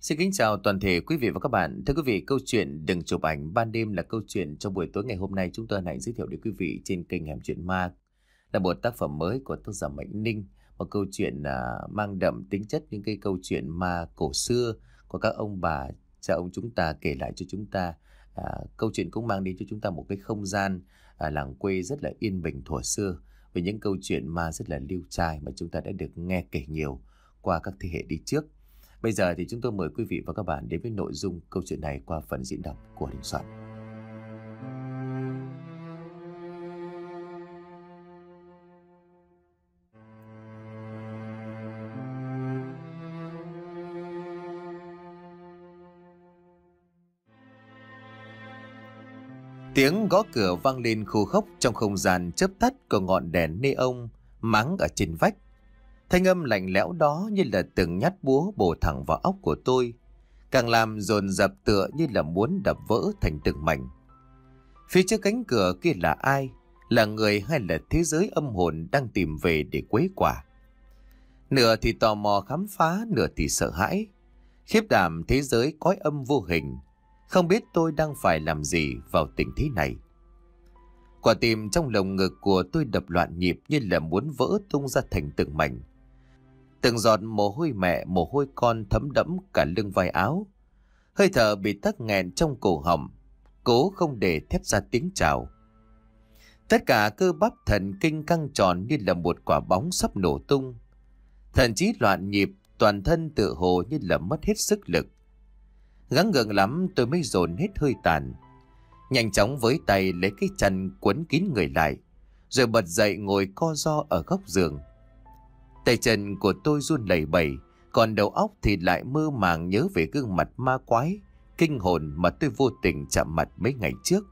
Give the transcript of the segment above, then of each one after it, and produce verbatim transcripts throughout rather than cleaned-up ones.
Xin kính chào toàn thể quý vị và các bạn. Thưa quý vị, câu chuyện Đừng chụp ảnh ban đêm là câu chuyện trong buổi tối ngày hôm nay chúng tôi hân hạnh giới thiệu đến quý vị trên kênh Hẻm Chuyện Ma, là một tác phẩm mới của tác giả Mạnh Ninh, một câu chuyện à, mang đậm tính chất những cái câu chuyện ma cổ xưa của các ông bà cha ông chúng ta kể lại cho chúng ta. À, câu chuyện cũng mang đến cho chúng ta một cái không gian à, làng quê rất là yên bình thuở xưa, với những câu chuyện ma rất là liêu trai mà chúng ta đã được nghe kể nhiều qua các thế hệ đi trước. Bây giờ thì chúng tôi mời quý vị và các bạn đến với nội dung câu chuyện này qua phần diễn đọc của Đình Soạn. Tiếng gõ cửa vang lên khô khốc trong không gian chớp tắt của ngọn đèn neon máng ở trên vách. Thanh âm lạnh lẽo đó như là từng nhát búa bổ thẳng vào óc của tôi, càng làm dồn dập tựa như là muốn đập vỡ thành từng mảnh. Phía trước cánh cửa kia là ai? Là người hay là thế giới âm hồn đang tìm về để quấy quả? Nửa thì tò mò khám phá, nửa thì sợ hãi. Khiếp đảm thế giới cõi âm vô hình, không biết tôi đang phải làm gì vào tình thế này. Quả tim trong lồng ngực của tôi đập loạn nhịp như là muốn vỡ tung ra thành từng mảnh. Từng giọt mồ hôi mẹ, mồ hôi con thấm đẫm cả lưng vai áo. Hơi thở bị tắc nghẹn trong cổ họng, cố không để thét ra tiếng chào. Tất cả cơ bắp thần kinh căng tròn như là một quả bóng sắp nổ tung. Thần trí loạn nhịp, toàn thân tự hồ như là mất hết sức lực. Gắng gượng lắm tôi mới dồn hết hơi tàn. Nhanh chóng với tay lấy cái chăn quấn kín người lại, rồi bật dậy ngồi co ro ở góc giường. Tay chân của tôi run lẩy bẩy, còn đầu óc thì lại mơ màng nhớ về gương mặt ma quái, kinh hồn mà tôi vô tình chạm mặt mấy ngày trước.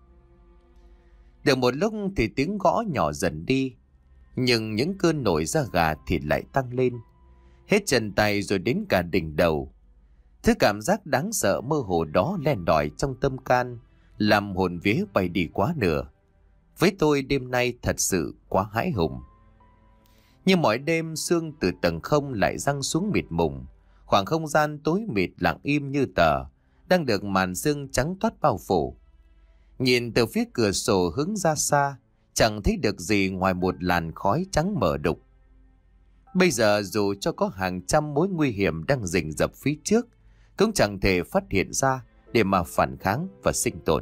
Được một lúc thì tiếng gõ nhỏ dần đi, nhưng những cơn nổi da gà thì lại tăng lên, hết chân tay rồi đến cả đỉnh đầu. Thứ cảm giác đáng sợ mơ hồ đó len lỏi trong tâm can, làm hồn vía bay đi quá nửa. Với tôi đêm nay thật sự quá hãi hùng. Như mọi đêm, sương từ tầng không lại giăng xuống mịt mùng. Khoảng không gian tối mịt lặng im như tờ, đang được màn sương trắng toát bao phủ. Nhìn từ phía cửa sổ hướng ra xa, chẳng thấy được gì ngoài một làn khói trắng mờ đục. Bây giờ dù cho có hàng trăm mối nguy hiểm đang rình rập phía trước, cũng chẳng thể phát hiện ra để mà phản kháng và sinh tồn.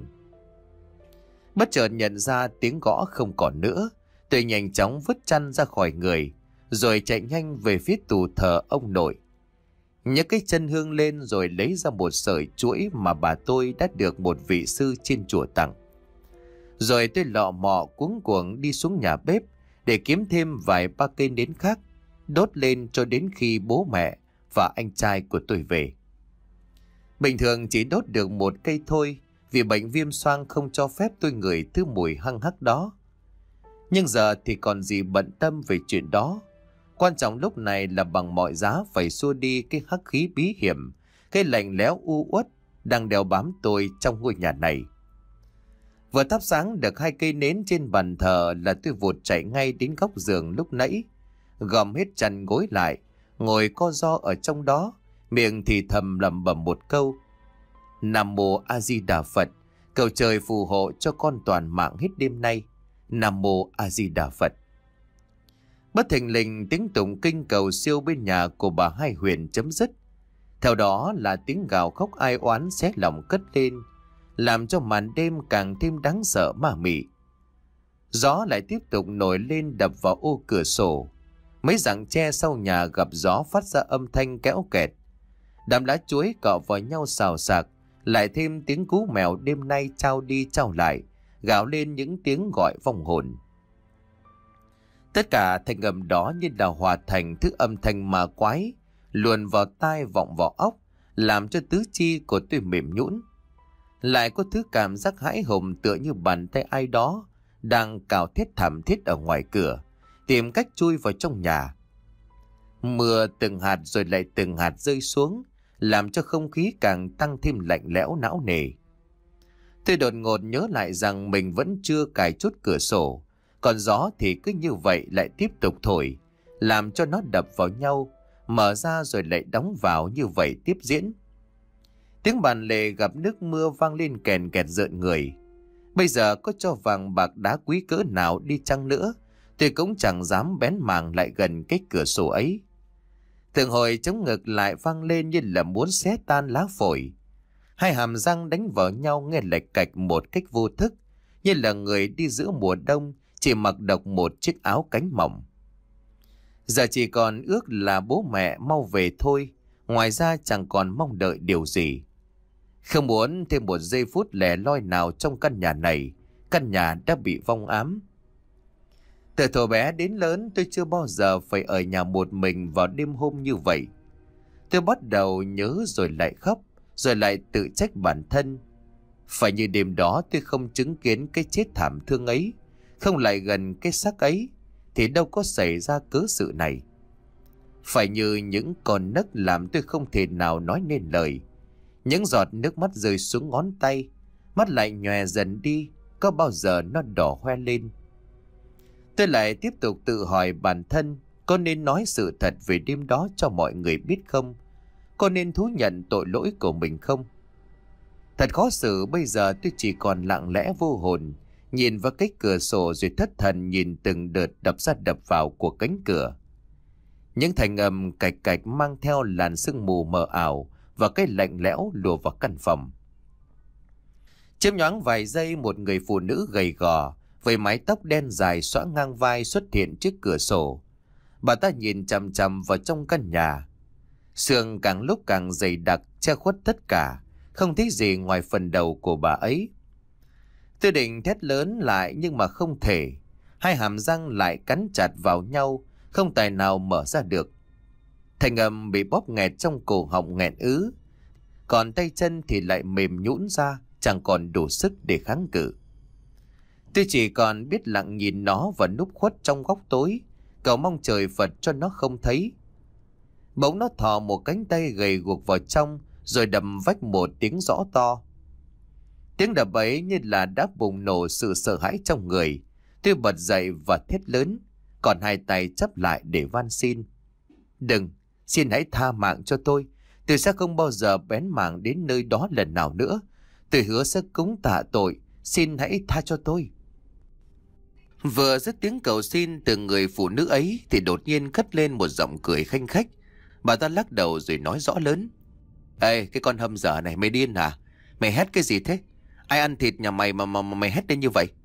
Bất chợt nhận ra tiếng gõ không còn nữa, tôi nhanh chóng vứt chăn ra khỏi người, rồi chạy nhanh về phía tủ thờ ông nội. Nhấc cái chân hương lên rồi lấy ra một sợi chuỗi mà bà tôi đã được một vị sư trên chùa tặng. Rồi tôi lọ mọ cuống cuồng đi xuống nhà bếp để kiếm thêm vài ba cây nến khác, đốt lên cho đến khi bố mẹ và anh trai của tôi về. Bình thường chỉ đốt được một cây thôi, vì bệnh viêm xoang không cho phép tôi ngửi thứ mùi hăng hắc đó. Nhưng giờ thì còn gì bận tâm về chuyện đó. Quan trọng lúc này là bằng mọi giá phải xua đi cái hắc khí bí hiểm, cái lạnh lẽo u uất đang đeo bám tôi trong ngôi nhà này. Vừa thắp sáng được hai cây nến trên bàn thờ là tôi vụt chạy ngay đến góc giường lúc nãy, gom hết chăn gối lại, ngồi co ro ở trong đó, miệng thì thầm lẩm bẩm một câu: Nam Mô A Di Đà Phật, cầu trời phù hộ cho con toàn mạng hết đêm nay. Nam Mô A Di Đà Phật. Bất thình lình tiếng tụng kinh cầu siêu bên nhà của bà Hai Huyền chấm dứt. Theo đó là tiếng gào khóc ai oán xé lòng cất lên, làm cho màn đêm càng thêm đáng sợ ma mị. Gió lại tiếp tục nổi lên đập vào ô cửa sổ. Mấy rặng tre sau nhà gặp gió phát ra âm thanh kéo kẹt. Đám lá chuối cọ vào nhau xào xạc, lại thêm tiếng cú mèo đêm nay trao đi trao lại, gào lên những tiếng gọi vong hồn. Tất cả thanh âm đó như là hòa thành thứ âm thanh ma quái, luồn vào tai vọng vào óc, làm cho tứ chi của tôi mềm nhũn. Lại có thứ cảm giác hãi hùng tựa như bàn tay ai đó đang cào thét thảm thiết ở ngoài cửa, tìm cách chui vào trong nhà. Mưa từng hạt rồi lại từng hạt rơi xuống, làm cho không khí càng tăng thêm lạnh lẽo não nề. Tôi đột ngột nhớ lại rằng mình vẫn chưa cài chốt cửa sổ, còn gió thì cứ như vậy lại tiếp tục thổi, làm cho nó đập vào nhau, mở ra rồi lại đóng vào như vậy tiếp diễn. Tiếng bàn lề gặp nước mưa vang lên kèn kẹt rợn người. Bây giờ có cho vàng bạc đá quý cỡ nào đi chăng nữa, tôi cũng chẳng dám bén mảng lại gần cái cửa sổ ấy. Từng hồi chống ngực lại vang lên như là muốn xé tan lá phổi. Hai hàm răng đánh vào nhau nghe lệch cạch một cách vô thức, như là người đi giữa mùa đông chỉ mặc độc một chiếc áo cánh mỏng. Giờ chỉ còn ước là bố mẹ mau về thôi, ngoài ra chẳng còn mong đợi điều gì. Không muốn thêm một giây phút lẻ loi nào trong căn nhà này, căn nhà đã bị vong ám. Từ thuở bé đến lớn tôi chưa bao giờ phải ở nhà một mình vào đêm hôm như vậy. Tôi bắt đầu nhớ rồi lại khóc, rồi lại tự trách bản thân. Phải như đêm đó tôi không chứng kiến cái chết thảm thương ấy, không lại gần cái xác ấy, thì đâu có xảy ra cớ sự này. Phải như những con nấc làm tôi không thể nào nói nên lời. Những giọt nước mắt rơi xuống ngón tay, mắt lại nhòe dần đi, có bao giờ nó đỏ hoe lên. Tôi lại tiếp tục tự hỏi bản thân, có nên nói sự thật về đêm đó cho mọi người biết không? Có nên thú nhận tội lỗi của mình không? Thật khó xử, bây giờ tôi chỉ còn lặng lẽ vô hồn, nhìn vào cái cửa sổ rồi thất thần nhìn từng đợt đập ra đập vào của cánh cửa. Những thành âm cạch cạch mang theo làn sương mù mờ ảo và cái lạnh lẽo lùa vào căn phòng. Chiêm nhoáng vài giây, một người phụ nữ gầy gò với mái tóc đen dài xõa ngang vai xuất hiện trước cửa sổ. Bà ta nhìn chằm chằm vào trong căn nhà. Sương càng lúc càng dày đặc che khuất tất cả, không thấy gì ngoài phần đầu của bà ấy. Tôi định thét lớn lại nhưng mà không thể. Hai hàm răng lại cắn chặt vào nhau, không tài nào mở ra được. Thành âm bị bóp nghẹt trong cổ họng nghẹn ứ, còn tay chân thì lại mềm nhũn ra, chẳng còn đủ sức để kháng cự. Tôi chỉ còn biết lặng nhìn nó và núp khuất trong góc tối, cầu mong trời Phật cho nó không thấy. Bỗng nó thò một cánh tay gầy guộc vào trong, rồi đập vách một tiếng rõ to. Tiếng đập ấy như là đã bùng nổ sự sợ hãi trong người. Tôi bật dậy và thét lớn, còn hai tay chắp lại để van xin. Đừng, xin hãy tha mạng cho tôi. Tôi sẽ không bao giờ bén mảng đến nơi đó lần nào nữa. Tôi hứa sẽ cúng tạ tội, xin hãy tha cho tôi. Vừa dứt tiếng cầu xin từ người phụ nữ ấy thì đột nhiên cất lên một giọng cười khanh khách. Bà ta lắc đầu rồi nói rõ lớn. Ê, cái con hâm dở này, mày điên hả? Mày hét cái gì thế? Ai ăn thịt nhà mày mà, mà, mà mày hét lên như vậy?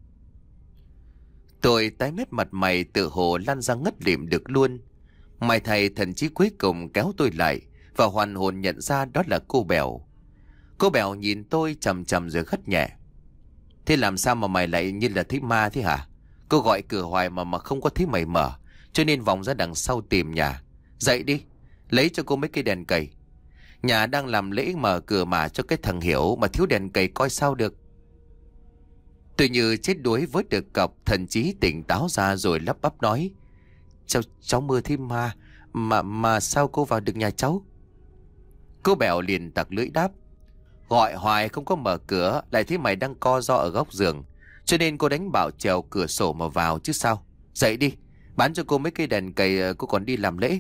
Tôi tái mét mặt mày tự hồ lăn ra ngất lịm được luôn. May thầy thần chí cuối cùng kéo tôi lại và hoàn hồn nhận ra đó là cô Bèo. Cô Bèo nhìn tôi chầm chầm rồi gắt nhẹ. Thế làm sao mà mày lại như là thấy ma thế hả? Cô gọi cửa hoài mà mà không có thấy mày mở, cho nên vòng ra đằng sau tìm nhà. Dậy đi, lấy cho cô mấy cây đèn cầy. Nhà đang làm lễ mở cửa mà cho cái thằng Hiểu mà thiếu đèn cầy coi sao được. Tôi như chết đuối với được cọc, thần trí tỉnh táo ra rồi lắp bắp nói. Cháu, cháu mơ thấy ma, mà mà sao cô vào được nhà cháu? Cô Bèo liền tặc lưỡi đáp. Gọi hoài không có mở cửa, lại thấy mày đang co ro ở góc giường, cho nên cô đánh bảo trèo cửa sổ mà vào chứ sao. Dậy đi, bán cho cô mấy cây đèn cầy, cô còn đi làm lễ.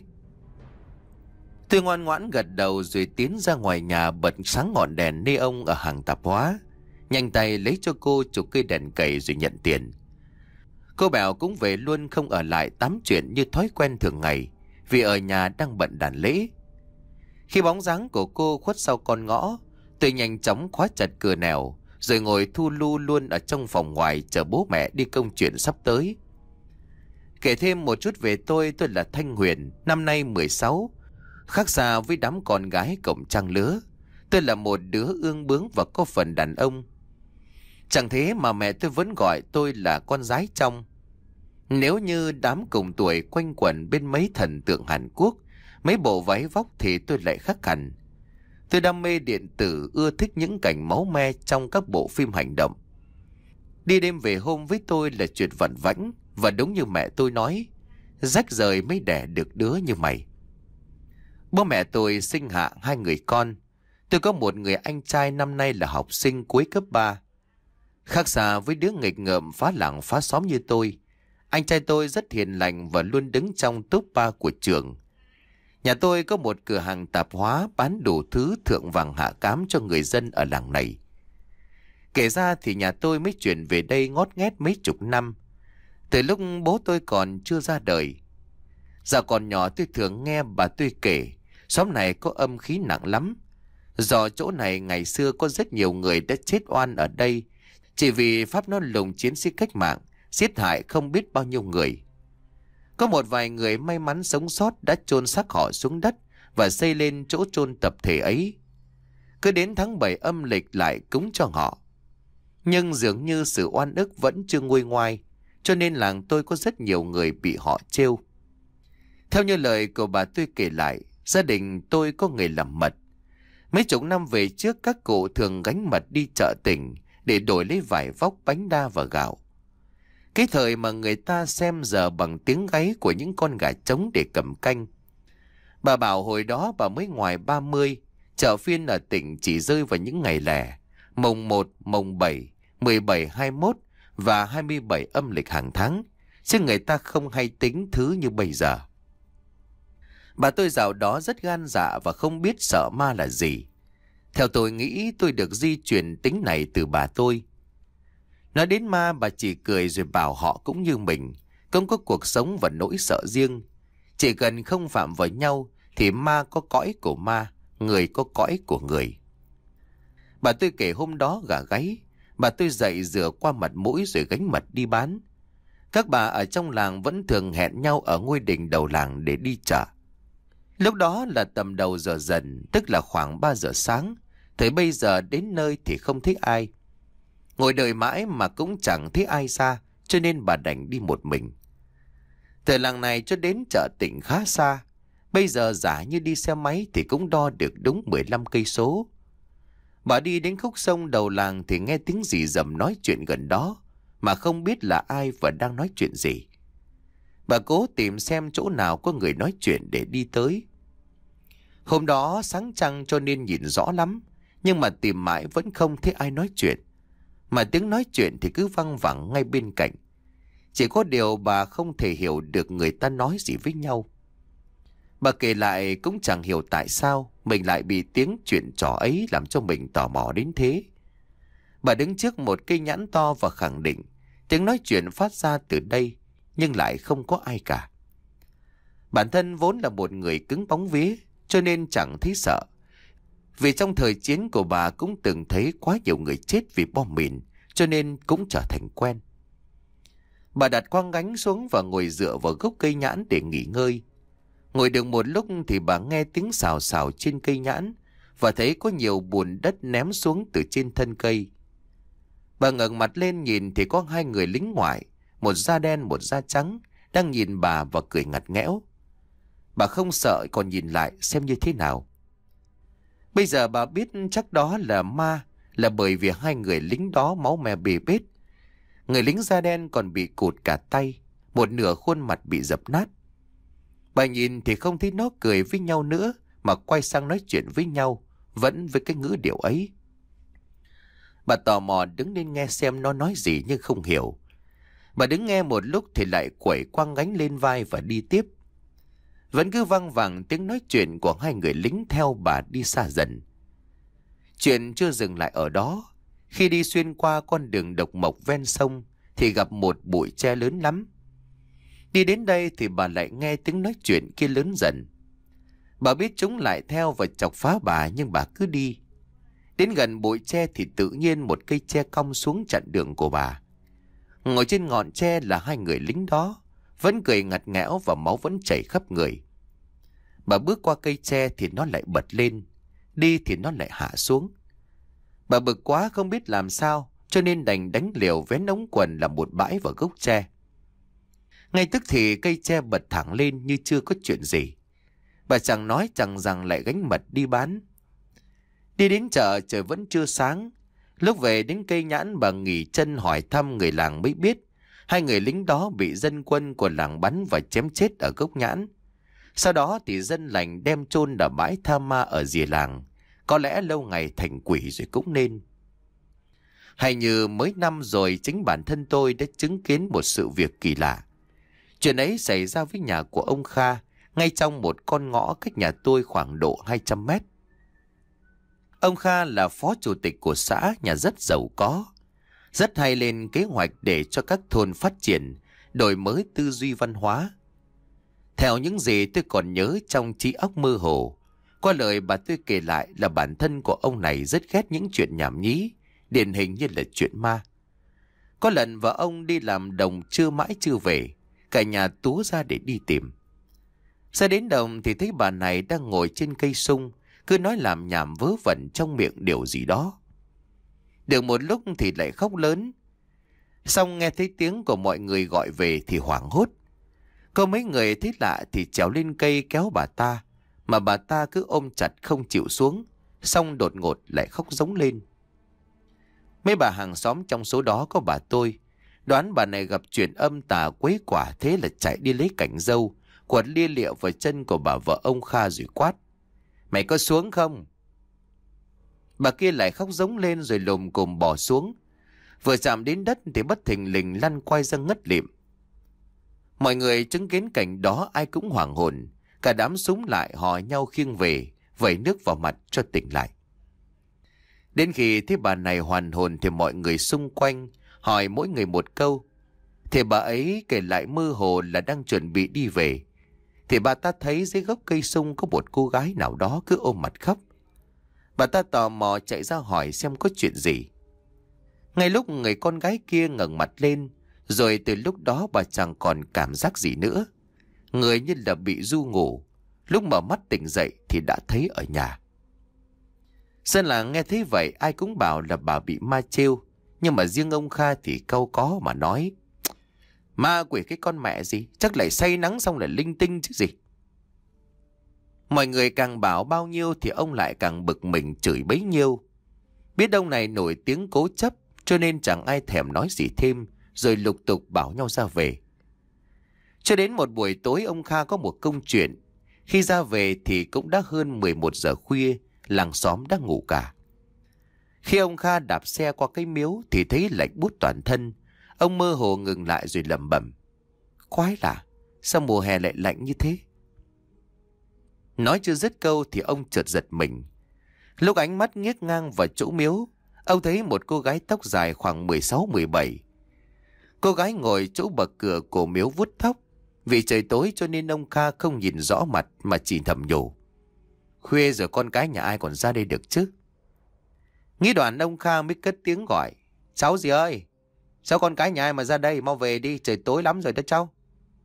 Tôi ngoan ngoãn gật đầu rồi tiến ra ngoài nhà bật sáng ngọn đèn neon ở hàng tạp hóa. Nhanh tay lấy cho cô chục cây đèn cầy rồi nhận tiền. Cô Bèo cũng về luôn, không ở lại tám chuyện như thói quen thường ngày, vì ở nhà đang bận đàn lễ. Khi bóng dáng của cô khuất sau con ngõ, tôi nhanh chóng khóa chặt cửa nẻo, rồi ngồi thu lu luôn ở trong phòng ngoài chờ bố mẹ đi công chuyện sắp tới. Kể thêm một chút về tôi, tôi là Thanh Huyền, năm nay mười sáu. Khác xa với đám con gái cộng trang lứa, tôi là một đứa ương bướng và có phần đàn ông. Chẳng thế mà mẹ tôi vẫn gọi tôi là con gái trong. Nếu như đám cùng tuổi quanh quẩn bên mấy thần tượng Hàn Quốc, mấy bộ váy vóc thì tôi lại khác hẳn. Tôi đam mê điện tử, ưa thích những cảnh máu me trong các bộ phim hành động. Đi đêm về hôm với tôi là chuyện vẩn vãnh, và đúng như mẹ tôi nói, rách rời mới đẻ được đứa như mày. Bố mẹ tôi sinh hạ hai người con. Tôi có một người anh trai năm nay là học sinh cuối cấp ba. Khác xa với đứa nghịch ngợm phá làng phá xóm như tôi, anh trai tôi rất hiền lành và luôn đứng trong top ba của trường. Nhà tôi có một cửa hàng tạp hóa bán đủ thứ thượng vàng hạ cám cho người dân ở làng này. Kể ra thì nhà tôi mới chuyển về đây ngót nghét mấy chục năm, từ lúc bố tôi còn chưa ra đời. Dạo còn nhỏ tôi thường nghe bà tôi kể xóm này có âm khí nặng lắm. Do chỗ này ngày xưa có rất nhiều người đã chết oan ở đây, chỉ vì pháp nó lùng chiến sĩ cách mạng, giết hại không biết bao nhiêu người. Có một vài người may mắn sống sót đã chôn xác họ xuống đất và xây lên chỗ chôn tập thể ấy. Cứ đến tháng bảy âm lịch lại cúng cho họ. Nhưng dường như sự oan ức vẫn chưa nguôi ngoai, cho nên làng tôi có rất nhiều người bị họ trêu. Theo như lời của bà tôi kể lại, gia đình tôi có nghề làm mật. Mấy chục năm về trước, các cụ thường gánh mật đi chợ tỉnh để đổi lấy vải vóc, bánh đa và gạo. Cái thời mà người ta xem giờ bằng tiếng gáy của những con gà trống để cầm canh. Bà bảo hồi đó bà mới ngoài ba mươi, chợ phiên ở tỉnh chỉ rơi vào những ngày lẻ, mồng một, mồng bảy, mười bảy, hai mươi mốt và hai mươi bảy âm lịch hàng tháng, chứ người ta không hay tính thứ như bây giờ. Bà tôi dạo đó rất gan dạ và không biết sợ ma là gì. Theo tôi nghĩ tôi được di truyền tính này từ bà tôi. Nói đến ma, bà chỉ cười rồi bảo họ cũng như mình, cũng có cuộc sống và nỗi sợ riêng. Chỉ cần không phạm vào nhau thì ma có cõi của ma, người có cõi của người. Bà tôi kể hôm đó gà gáy, bà tôi dậy rửa qua mặt mũi rồi gánh mật đi bán. Các bà ở trong làng vẫn thường hẹn nhau ở ngôi đình đầu làng để đi chợ. Lúc đó là tầm đầu giờ dần, tức là khoảng ba giờ sáng. Tới bây giờ đến nơi thì không thấy ai. Ngồi đợi mãi mà cũng chẳng thấy ai ra, cho nên bà đành đi một mình. Từ làng này cho đến chợ tỉnh khá xa. Bây giờ giả như đi xe máy thì cũng đo được đúng mười lăm cây số. Bà đi đến khúc sông đầu làng thì nghe tiếng rì rầm nói chuyện gần đó, mà không biết là ai và đang nói chuyện gì. Bà cố tìm xem chỗ nào có người nói chuyện để đi tới. Hôm đó sáng trăng cho nên nhìn rõ lắm, nhưng mà tìm mãi vẫn không thấy ai nói chuyện. Mà tiếng nói chuyện thì cứ văng vẳng ngay bên cạnh. Chỉ có điều bà không thể hiểu được người ta nói gì với nhau. Bà kể lại cũng chẳng hiểu tại sao mình lại bị tiếng chuyện trò ấy làm cho mình tò mò đến thế. Bà đứng trước một cây nhãn to và khẳng định tiếng nói chuyện phát ra từ đây, nhưng lại không có ai cả. Bản thân vốn là một người cứng bóng vía, cho nên chẳng thấy sợ. Vì trong thời chiến của bà cũng từng thấy quá nhiều người chết vì bom mìn, cho nên cũng trở thành quen. Bà đặt quang gánh xuống và ngồi dựa vào gốc cây nhãn để nghỉ ngơi. Ngồi được một lúc thì bà nghe tiếng xào xào trên cây nhãn và thấy có nhiều bùn đất ném xuống từ trên thân cây. Bà ngẩng mặt lên nhìn thì có hai người lính ngoại, một da đen một da trắng, đang nhìn bà và cười ngặt nghẽo. Bà không sợ còn nhìn lại xem như thế nào. Bây giờ bà biết chắc đó là ma, là bởi vì hai người lính đó máu me bê bết. Người lính da đen còn bị cụt cả tay, một nửa khuôn mặt bị dập nát. Bà nhìn thì không thấy nó cười với nhau nữa, mà quay sang nói chuyện với nhau, vẫn với cái ngữ điệu ấy. Bà tò mò đứng lên nghe xem nó nói gì nhưng không hiểu. Bà đứng nghe một lúc thì lại quẩy quăng gánh lên vai và đi tiếp. Vẫn cứ văng vẳng tiếng nói chuyện của hai người lính theo bà đi xa dần. Chuyện chưa dừng lại ở đó. Khi đi xuyên qua con đường độc mộc ven sông thì gặp một bụi tre lớn lắm. Đi đến đây thì bà lại nghe tiếng nói chuyện kia lớn dần. Bà biết chúng lại theo và chọc phá bà, nhưng bà cứ đi. Đến gần bụi tre thì tự nhiên một cây tre cong xuống chặn đường của bà. Ngồi trên ngọn tre là hai người lính đó, vẫn cười ngặt nghẽo và máu vẫn chảy khắp người. Bà bước qua cây tre thì nó lại bật lên, đi thì nó lại hạ xuống. Bà bực quá không biết làm sao, cho nên đành đánh liều vén ống quần làm một bãi vào gốc tre. Ngay tức thì cây tre bật thẳng lên như chưa có chuyện gì. Bà chẳng nói chẳng rằng lại gánh mật đi bán. Đi đến chợ trời vẫn chưa sáng. Lúc về đến cây nhãn bà nghỉ chân hỏi thăm người làng mới biết hai người lính đó bị dân quân của làng bắn và chém chết ở gốc nhãn. Sau đó thì dân lành đem chôn ở bãi tha ma ở rìa làng. Có lẽ lâu ngày thành quỷ rồi cũng nên. Hay như mới năm rồi chính bản thân tôi đã chứng kiến một sự việc kỳ lạ. Chuyện ấy xảy ra với nhà của ông Kha, ngay trong một con ngõ cách nhà tôi khoảng độ hai trăm mét. Ông Kha là phó chủ tịch của xã, nhà rất giàu có, rất hay lên kế hoạch để cho các thôn phát triển, đổi mới tư duy văn hóa. Theo những gì tôi còn nhớ trong trí óc mơ hồ, qua lời bà tôi kể lại là bản thân của ông này rất ghét những chuyện nhảm nhí, điển hình như là chuyện ma. Có lần vợ ông đi làm đồng trưa mãi chưa về, cả nhà túa ra để đi tìm. Ra đến đồng thì thấy bà này đang ngồi trên cây sung, cứ nói làm nhảm vớ vẩn trong miệng điều gì đó. Được một lúc thì lại khóc lớn. Xong nghe thấy tiếng của mọi người gọi về thì hoảng hốt. Có mấy người thấy lạ thì trèo lên cây kéo bà ta, mà bà ta cứ ôm chặt không chịu xuống, xong đột ngột lại khóc rống lên. Mấy bà hàng xóm trong số đó có bà tôi, đoán bà này gặp chuyện âm tà quấy quả, thế là chạy đi lấy cành dâu, quật lia lịa vào chân của bà vợ ông Kha rồi quát: "Mày có xuống không?" Bà kia lại khóc rống lên rồi lồm cồm bò xuống. Vừa chạm đến đất thì bất thình lình lăn quay ra ngất lịm. Mọi người chứng kiến cảnh đó ai cũng hoảng hồn, cả đám súng lại hò nhau khiêng về, vẩy nước vào mặt cho tỉnh lại. Đến khi thấy bà này hoàn hồn thì mọi người xung quanh hỏi mỗi người một câu. Thì bà ấy kể lại mơ hồ là đang chuẩn bị đi về, thì bà ta thấy dưới gốc cây sung có một cô gái nào đó cứ ôm mặt khóc. Bà ta tò mò chạy ra hỏi xem có chuyện gì. Ngay lúc người con gái kia ngẩng mặt lên, rồi từ lúc đó bà chẳng còn cảm giác gì nữa. Người như là bị ru ngủ, lúc mở mắt tỉnh dậy thì đã thấy ở nhà. Dân làng nghe thấy vậy ai cũng bảo là bà bị ma trêu, nhưng mà riêng ông Kha thì cau có mà nói: "Ma quỷ cái con mẹ gì, chắc lại say nắng xong là linh tinh chứ gì." Mọi người càng bảo bao nhiêu thì ông lại càng bực mình chửi bấy nhiêu. Biết ông này nổi tiếng cố chấp cho nên chẳng ai thèm nói gì thêm, rồi lục tục bảo nhau ra về. Cho đến một buổi tối ông Kha có một công chuyện. Khi ra về thì cũng đã hơn mười một giờ khuya, làng xóm đã ngủ cả. Khi ông Kha đạp xe qua cái miếu thì thấy lạnh buốt toàn thân. Ông mơ hồ ngừng lại rồi lẩm bẩm: "Quái lạ, sao mùa hè lại lạnh như thế?" Nói chưa dứt câu thì ông chợt giật mình. Lúc ánh mắt nghiêng ngang vào chỗ miếu, ông thấy một cô gái tóc dài khoảng mười sáu mười bảy. Cô gái ngồi chỗ bậc cửa của miếu vuốt tóc. Vì trời tối cho nên ông Kha không nhìn rõ mặt mà chỉ thầm nhủ: "Khuya rồi con cái nhà ai còn ra đây được chứ?" Nghĩ đoạn ông Kha mới cất tiếng gọi: "Cháu gì ơi, sao con cái nhà ai mà ra đây, mau về đi, trời tối lắm rồi đó cháu."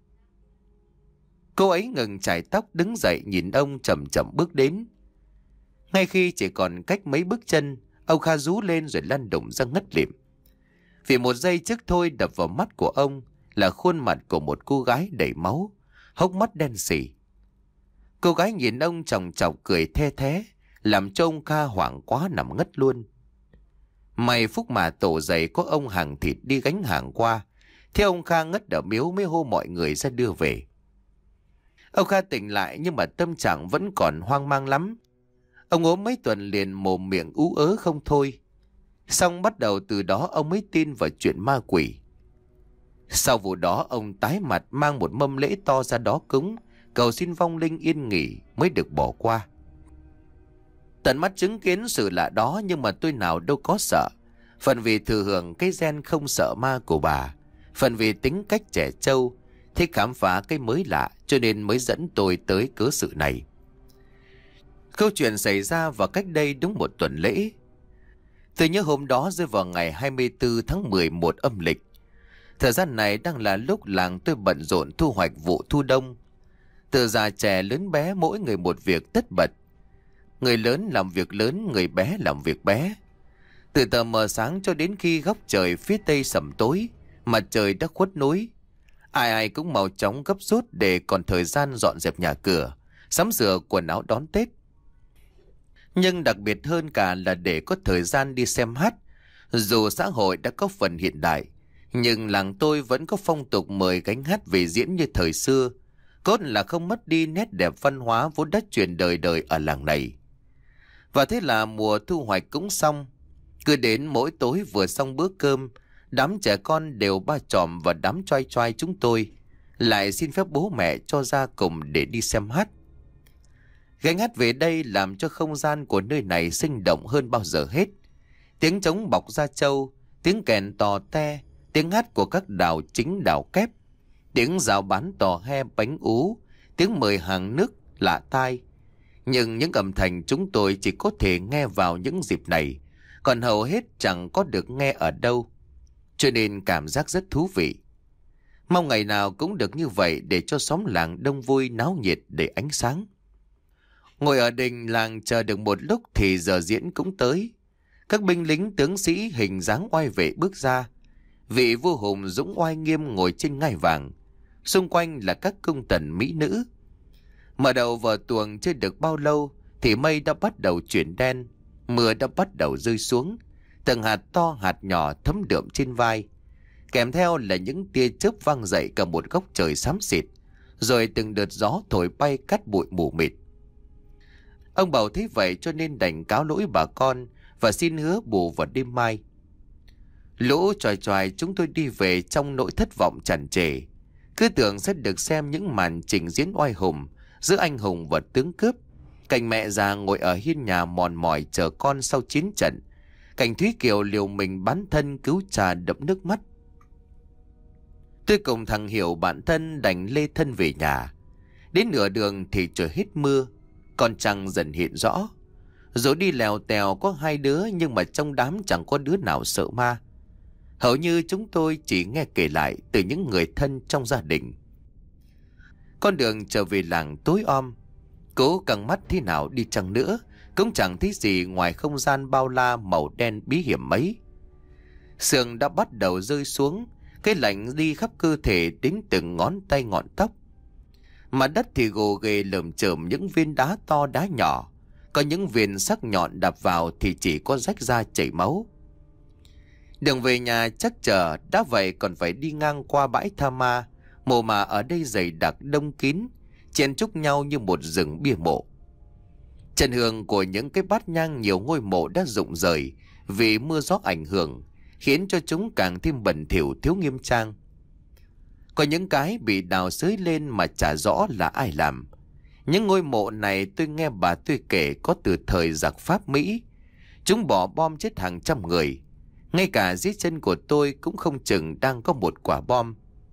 Cô ấy ngừng chải tóc đứng dậy nhìn ông chậm chậm bước đến. Ngay khi chỉ còn cách mấy bước chân, ông Kha rú lên rồi lăn đùng ra ngất lịm. Vì một giây trước thôi đập vào mắt của ông là khuôn mặt của một cô gái đầy máu, hốc mắt đen sì. Cô gái nhìn ông chòng chọc cười the thé, làm cho ông Kha hoảng quá nằm ngất luôn. May phúc mà tổ giày có ông hàng thịt đi gánh hàng qua, thế ông Kha ngất ở miếu mới hô mọi người ra đưa về. Ông Kha tỉnh lại nhưng mà tâm trạng vẫn còn hoang mang lắm. Ông ốm mấy tuần liền mồm miệng ú ớ không thôi. Xong bắt đầu từ đó ông mới tin vào chuyện ma quỷ. Sau vụ đó ông tái mặt mang một mâm lễ to ra đó cúng, cầu xin vong linh yên nghỉ mới được bỏ qua. Tận mắt chứng kiến sự lạ đó nhưng mà tôi nào đâu có sợ. Phần vì thừa hưởng cái gen không sợ ma của bà, phần vì tính cách trẻ trâu, thích khám phá cái mới lạ cho nên mới dẫn tôi tới cớ sự này. Câu chuyện xảy ra vào cách đây đúng một tuần lễ. Tôi nhớ hôm đó rơi vào ngày hai mươi tư tháng mười một âm lịch. Thời gian này đang là lúc làng tôi bận rộn thu hoạch vụ thu đông. Từ già trẻ lớn bé mỗi người một việc tất bật. Người lớn làm việc lớn, người bé làm việc bé. Từ tờ mờ sáng cho đến khi góc trời phía tây sẩm tối, mặt trời đã khuất núi. Ai ai cũng mau chóng gấp rút để còn thời gian dọn dẹp nhà cửa, sắm sửa quần áo đón Tết. Nhưng đặc biệt hơn cả là để có thời gian đi xem hát. Dù xã hội đã có phần hiện đại, nhưng làng tôi vẫn có phong tục mời gánh hát về diễn như thời xưa. Cốt là không mất đi nét đẹp văn hóa vốn đã truyền đời đời ở làng này. Và thế là mùa thu hoạch cũng xong. Cứ đến mỗi tối vừa xong bữa cơm, đám trẻ con đều ba chòm và đám choai choai chúng tôi lại xin phép bố mẹ cho ra cùng để đi xem hát. Gánh hát về đây làm cho không gian của nơi này sinh động hơn bao giờ hết. Tiếng trống bọc da trâu, tiếng kèn tò te, tiếng hát của các đào chính đào kép, tiếng rào bán tò he bánh ú, tiếng mời hàng nước lạ tai. Nhưng những âm thanh chúng tôi chỉ có thể nghe vào những dịp này, còn hầu hết chẳng có được nghe ở đâu, cho nên cảm giác rất thú vị. Mong ngày nào cũng được như vậy để cho xóm làng đông vui náo nhiệt đầy ánh sáng. Ngồi ở đình làng chờ được một lúc thì giờ diễn cũng tới. Các binh lính tướng sĩ hình dáng oai vệ bước ra. Vị vua hùng dũng oai nghiêm ngồi trên ngai vàng. Xung quanh là các cung tần mỹ nữ. Mở đầu vở tuồng chưa được bao lâu thì mây đã bắt đầu chuyển đen. Mưa đã bắt đầu rơi xuống. Từng hạt to hạt nhỏ thấm đượm trên vai. Kèm theo là những tia chớp vang dậy cả một góc trời xám xịt. Rồi từng đợt gió thổi bay cát bụi mù mịt. Ông Bầu thấy vậy cho nên đành cáo lỗi bà con và xin hứa bù vào đêm mai. Lũ choài choài chúng tôi đi về trong nỗi thất vọng tràn trề, cứ tưởng sẽ được xem những màn trình diễn oai hùng giữa anh hùng và tướng cướp. Cảnh mẹ già ngồi ở hiên nhà mòn mỏi chờ con sau chiến trận. Cảnh Thúy Kiều liều mình bán thân cứu cha đẫm nước mắt. Tôi cùng thằng Hiểu bạn thân đành lê thân về nhà. Đến nửa đường thì trời hết mưa, con trăng dần hiện rõ. Rồi đi lèo tèo có hai đứa nhưng mà trong đám chẳng có đứa nào sợ ma. Hầu như chúng tôi chỉ nghe kể lại từ những người thân trong gia đình. Con đường trở về làng tối om, cố căng mắt thế nào đi chăng nữa cũng chẳng thấy gì ngoài không gian bao la màu đen bí hiểm ấy. Sương đã bắt đầu rơi xuống, cái lạnh đi khắp cơ thể đến từng ngón tay ngọn tóc. Mặt đất thì gồ ghề lởm chởm những viên đá to đá nhỏ, có những viên sắc nhọn đập vào thì chỉ có rách ra chảy máu. Đường về nhà chắc chờ, đã vậy còn phải đi ngang qua bãi tha ma, mồ mả ở đây dày đặc đông kín, chen chúc nhau như một rừng bia mộ. Trần hương của những cái bát nhang nhiều ngôi mộ đã rụng rời vì mưa gió ảnh hưởng, khiến cho chúng càng thêm bẩn thỉu thiếu nghiêm trang. Có những cái bị đào xới lên mà chả rõ là ai làm. Những ngôi mộ này tôi nghe bà tôi kể có từ thời giặc Pháp Mỹ. Chúng bỏ bom chết hàng trăm người. Ngay cả dưới chân của tôi cũng không chừng đang có một quả bom.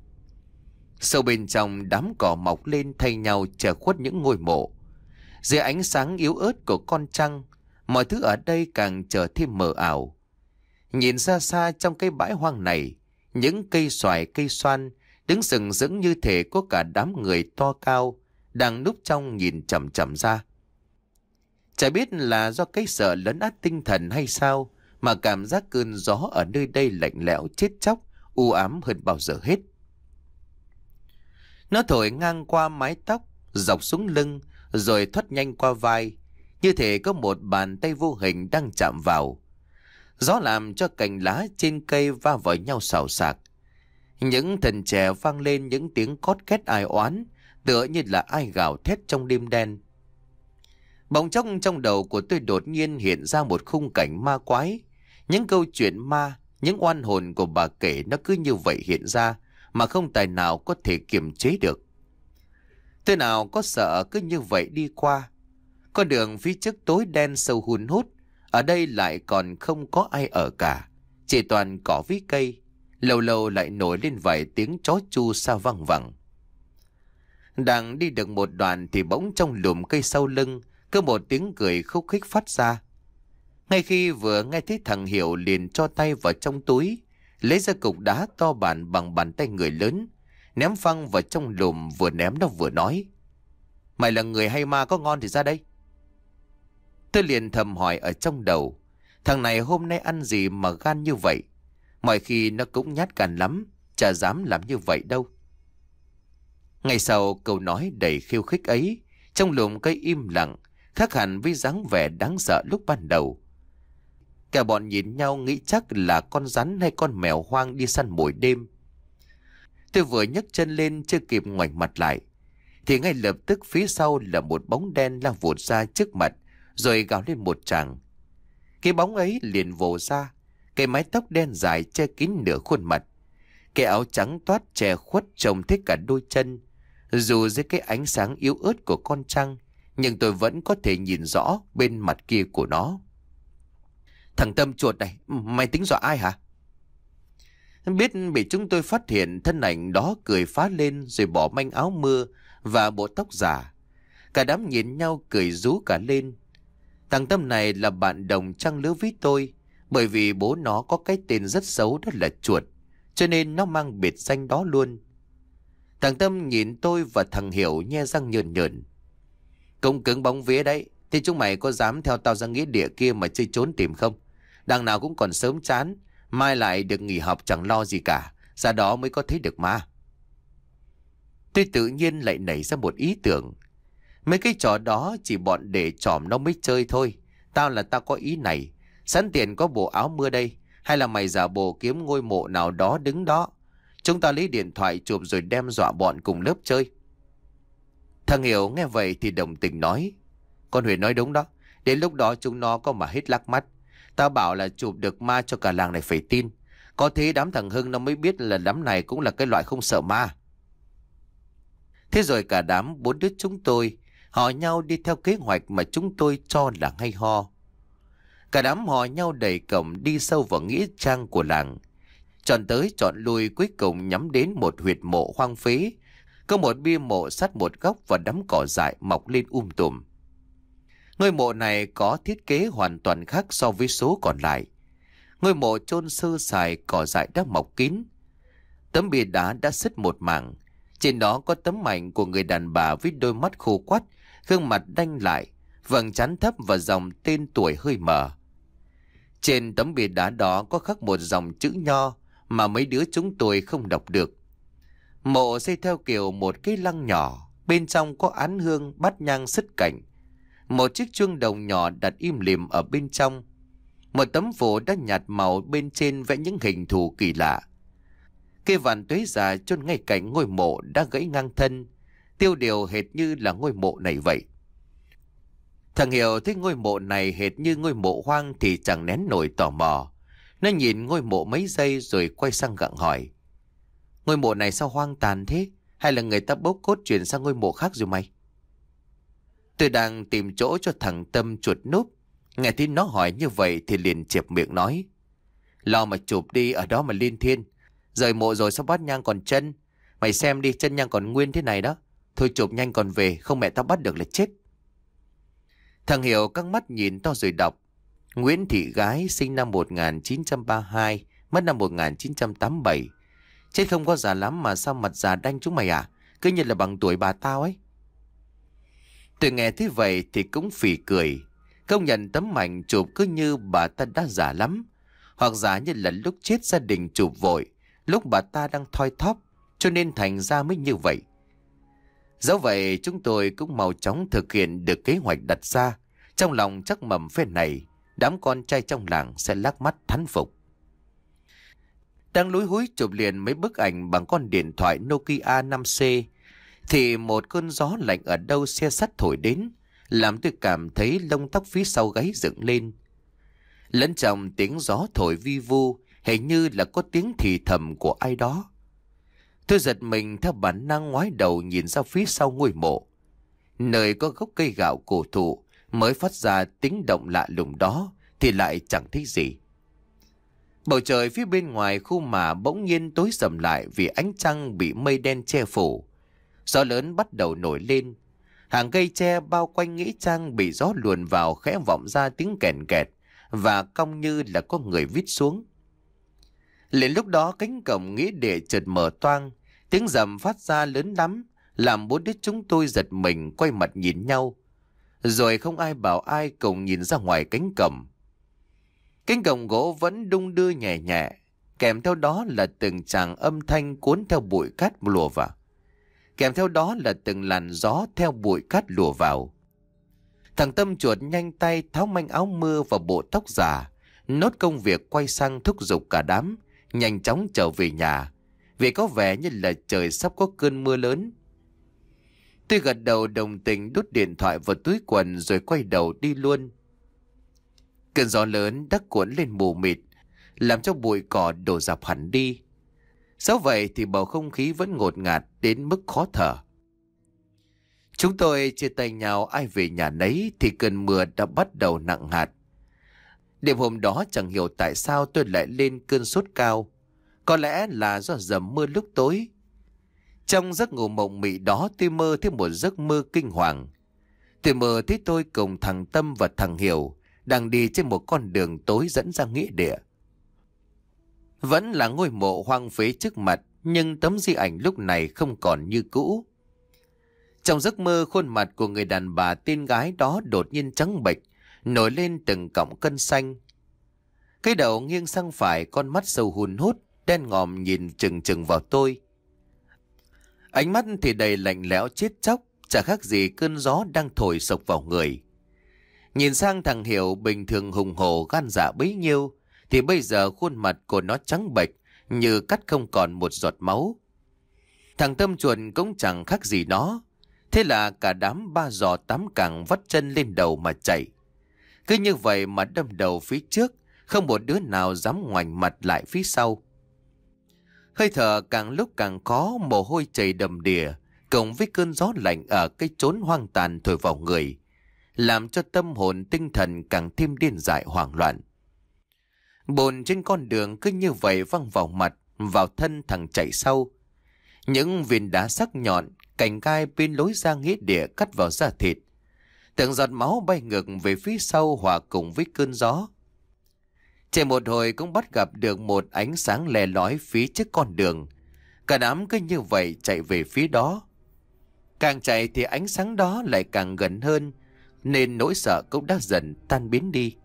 Sâu bên trong đám cỏ mọc lên thay nhau che khuất những ngôi mộ. Dưới ánh sáng yếu ớt của con trăng, mọi thứ ở đây càng trở thêm mờ ảo. Nhìn xa xa trong cái bãi hoang này, những cây xoài cây xoan đứng sừng sững như thể có cả đám người to cao đang núp trong nhìn chằm chằm ra. Chả biết là do cái sợ lấn át tinh thần hay sao mà cảm giác cơn gió ở nơi đây lạnh lẽo chết chóc, u ám hơn bao giờ hết. Nó thổi ngang qua mái tóc, dọc xuống lưng, rồi thoát nhanh qua vai, như thể có một bàn tay vô hình đang chạm vào. Gió làm cho cành lá trên cây va vào nhau xào xạc. Những thần trẻ vang lên những tiếng cót két ai oán, tựa như là ai gào thét trong đêm đen. Bỗng chốc trong đầu của tôi đột nhiên hiện ra một khung cảnh ma quái. Những câu chuyện ma, những oan hồn của bà kể nó cứ như vậy hiện ra, mà không tài nào có thể kiềm chế được. Tôi nào có sợ cứ như vậy đi qua. Con đường phía trước tối đen sâu hun hút, ở đây lại còn không có ai ở cả, chỉ toàn cỏ với cây. Lâu lâu lại nổi lên vài tiếng chó chu xa văng vẳng. Đang đi được một đoạn thì bỗng trong lùm cây sau lưng có một tiếng cười khúc khích phát ra. Ngay khi vừa nghe thấy thằng Hiểu liền cho tay vào trong túi, lấy ra cục đá to bản bằng bàn tay người lớn, ném phăng vào trong lùm, vừa ném nó vừa nói: "Mày là người hay ma, có ngon thì ra đây." Tôi liền thầm hỏi ở trong đầu, thằng này hôm nay ăn gì mà gan như vậy? Mọi khi nó cũng nhát gan lắm, chả dám làm như vậy đâu. Ngày sau câu nói đầy khiêu khích ấy, trong lùm cây im lặng, khác hẳn với dáng vẻ đáng sợ lúc ban đầu. Cả bọn nhìn nhau nghĩ chắc là con rắn hay con mèo hoang đi săn mồi đêm. Tôi vừa nhấc chân lên chưa kịp ngoảnh mặt lại, thì ngay lập tức phía sau là một bóng đen lao vụt ra trước mặt, rồi gào lên một tràng. Cái bóng ấy liền vồ ra, cái mái tóc đen dài che kín nửa khuôn mặt. Cái áo trắng toát che khuất trông thấy cả đôi chân. Dù dưới cái ánh sáng yếu ớt của con trăng, nhưng tôi vẫn có thể nhìn rõ bên mặt kia của nó. Thằng Tâm chuột này, mày tính dọa ai hả? Biết bị chúng tôi phát hiện, thân ảnh đó cười phá lên rồi bỏ manh áo mưa và bộ tóc giả. Cả đám nhìn nhau cười rú cả lên. Thằng Tâm này là bạn đồng trang lứa với tôi, bởi vì bố nó có cái tên rất xấu, đó là chuột, cho nên nó mang biệt danh đó luôn. Thằng Tâm nhìn tôi và thằng Hiểu nhe răng nhờn nhờn. Cũng cứng bóng vía đấy, thì chúng mày có dám theo tao ra nghĩa địa kia mà chơi trốn tìm không? Đằng nào cũng còn sớm chán, mai lại được nghỉ học chẳng lo gì cả, ra đó mới có thấy được ma. Tôi tự nhiên lại nảy ra một ý tưởng. Mấy cái trò đó chỉ bọn để tròm nó mới chơi thôi. Tao là tao có ý này. Sẵn tiền có bộ áo mưa đây, hay là mày giả bộ kiếm ngôi mộ nào đó đứng đó. Chúng ta lấy điện thoại chụp rồi đem dọa bọn cùng lớp chơi. Thằng Hiểu nghe vậy thì đồng tình nói. Con Huyền nói đúng đó. Đến lúc đó chúng nó có mà hết lắc mắt. Tao bảo là chụp được ma cho cả làng này phải tin. Có thế đám thằng Hưng nó mới biết là đám này cũng là cái loại không sợ ma. Thế rồi cả đám bốn đứa chúng tôi hò nhau đi theo kế hoạch mà chúng tôi cho là hay ho. Cả đám hò nhau đẩy cổng đi sâu vào nghĩa trang của làng. Chọn tới chọn lui, cuối cùng nhắm đến một huyệt mộ hoang phế. Có một bia mộ sát một góc và đám cỏ dại mọc lên um tùm. Ngôi mộ này có thiết kế hoàn toàn khác so với số còn lại. Ngôi mộ chôn sơ sài, cỏ dại đã mọc kín. Tấm bia đá đã sứt một mảng. Trên đó có tấm ảnh của người đàn bà với đôi mắt khô quắt, gương mặt đanh lại, vầng trán thấp và dòng tên tuổi hơi mờ. Trên tấm bia đá đó có khắc một dòng chữ nho mà mấy đứa chúng tôi không đọc được. Mộ xây theo kiểu một cái lăng nhỏ, bên trong có án hương, bát nhang sứt cảnh. Một chiếc chuông đồng nhỏ đặt im lìm ở bên trong. Một tấm phổ đã nhạt màu, bên trên vẽ những hình thù kỳ lạ. Cây vạn tuế già chôn ngay cạnh ngôi mộ đã gãy ngang thân, tiêu điều hệt như là ngôi mộ này vậy. Thằng Hiểu thấy ngôi mộ này hệt như ngôi mộ hoang thì chẳng nén nổi tò mò. Nó nhìn ngôi mộ mấy giây rồi quay sang gặng hỏi. Ngôi mộ này sao hoang tàn thế? Hay là người ta bốc cốt chuyển sang ngôi mộ khác rồi mày? Tôi đang tìm chỗ cho thằng Tâm chuột núp. Nghe thấy nó hỏi như vậy thì liền chẹp miệng nói. Lo mà chụp đi, ở đó mà liên thiên. Rời mộ rồi sao bát nhang còn chân? Mày xem đi, chân nhang còn nguyên thế này đó. Thôi chụp nhanh còn về, không mẹ tao bắt được là chết. Thằng Hiểu căng mắt nhìn to rồi đọc. Nguyễn Thị Gái, sinh năm một nghìn chín trăm ba mươi hai, mất năm một nghìn chín trăm tám mươi bảy. Chết không có già lắm mà sao mặt già đanh chúng mày à? Cứ như là bằng tuổi bà tao ấy. Tôi nghe thế vậy thì cũng phì cười. Công nhận tấm ảnh chụp cứ như bà ta đã già lắm. Hoặc giả như là lúc chết gia đình chụp vội, lúc bà ta đang thoi thóp, cho nên thành ra mới như vậy. Dẫu vậy chúng tôi cũng mau chóng thực hiện được kế hoạch đặt ra. Trong lòng chắc mầm phên này, đám con trai trong làng sẽ lắc mắt thán phục. Đang lúi húi chụp liền mấy bức ảnh bằng con điện thoại Nokia năm C, thì một cơn gió lạnh ở đâu xe sắt thổi đến, làm tôi cảm thấy lông tóc phía sau gáy dựng lên. Lẫn trong tiếng gió thổi vi vu, hình như là có tiếng thì thầm của ai đó. Tôi giật mình theo bản năng ngoái đầu nhìn ra phía sau ngôi mộ. Nơi có gốc cây gạo cổ thụ mới phát ra tiếng động lạ lùng đó thì lại chẳng thấy gì. Bầu trời phía bên ngoài khu mả bỗng nhiên tối sầm lại vì ánh trăng bị mây đen che phủ. Gió lớn bắt đầu nổi lên. Hàng cây tre bao quanh nghĩa trang bị gió luồn vào khẽ vọng ra tiếng kèn kẹt và cong như là có người vít xuống. Liền lúc đó cánh cổng nghĩa địa chợt mở toang, tiếng rầm phát ra lớn lắm, làm bốn đứa chúng tôi giật mình quay mặt nhìn nhau. Rồi không ai bảo ai cùng nhìn ra ngoài cánh cổng. Cánh cổng gỗ vẫn đung đưa nhẹ nhẹ, kèm theo đó là từng tràng âm thanh cuốn theo bụi cát lùa vào. Kèm theo đó là từng làn gió theo bụi cát lùa vào. Thằng Tâm chuột nhanh tay tháo manh áo mưa và bộ tóc giả, nốt công việc quay sang thúc giục cả đám nhanh chóng trở về nhà, vì có vẻ như là trời sắp có cơn mưa lớn. Tôi gật đầu đồng tình đút điện thoại vào túi quần rồi quay đầu đi luôn. Cơn gió lớn đã cuốn lên mù mịt, làm cho bụi cỏ đổ dạp hẳn đi. Dẫu vậy thì bầu không khí vẫn ngột ngạt đến mức khó thở. Chúng tôi chia tay nhau ai về nhà nấy thì cơn mưa đã bắt đầu nặng hạt. Đêm hôm đó chẳng hiểu tại sao tôi lại lên cơn sốt cao. Có lẽ là do dầm mưa lúc tối. Trong giấc ngủ mộng mị đó tôi mơ thấy một giấc mơ kinh hoàng. Tôi mơ thấy tôi cùng thằng Tâm và thằng Hiểu đang đi trên một con đường tối dẫn ra nghĩa địa. Vẫn là ngôi mộ hoang phế trước mặt, nhưng tấm di ảnh lúc này không còn như cũ. Trong giấc mơ, khuôn mặt của người đàn bà tên gái đó đột nhiên trắng bệch, nổi lên từng cọng cân xanh. Cái đầu nghiêng sang phải, con mắt sâu hun hút, đen ngòm nhìn chừng chừng vào tôi. Ánh mắt thì đầy lạnh lẽo chết chóc, chả khác gì cơn gió đang thổi sộc vào người. Nhìn sang thằng Hiểu bình thường hùng hổ gan dạ bấy nhiêu, thì bây giờ khuôn mặt của nó trắng bệch như cắt không còn một giọt máu. Thằng Tâm chuồn cũng chẳng khác gì nó. Thế là cả đám ba giò tám càng vắt chân lên đầu mà chạy. Cứ như vậy mà đâm đầu phía trước, không một đứa nào dám ngoảnh mặt lại phía sau. Hơi thở càng lúc càng khó, mồ hôi chảy đầm đìa, cộng với cơn gió lạnh ở cái chốn hoang tàn thổi vào người, làm cho tâm hồn tinh thần càng thêm điên dại hoảng loạn. Bồn trên con đường cứ như vậy văng vào mặt, vào thân thằng chạy sau. Những viên đá sắc nhọn, cành gai bên lối ra nghĩa địa cắt vào da thịt. Từng giọt máu bay ngược về phía sau hòa cùng với cơn gió. Chạy một hồi cũng bắt gặp được một ánh sáng lè lói phía trước con đường. Cả đám cứ như vậy chạy về phía đó. Càng chạy thì ánh sáng đó lại càng gần hơn, nên nỗi sợ cũng đã dần tan biến đi.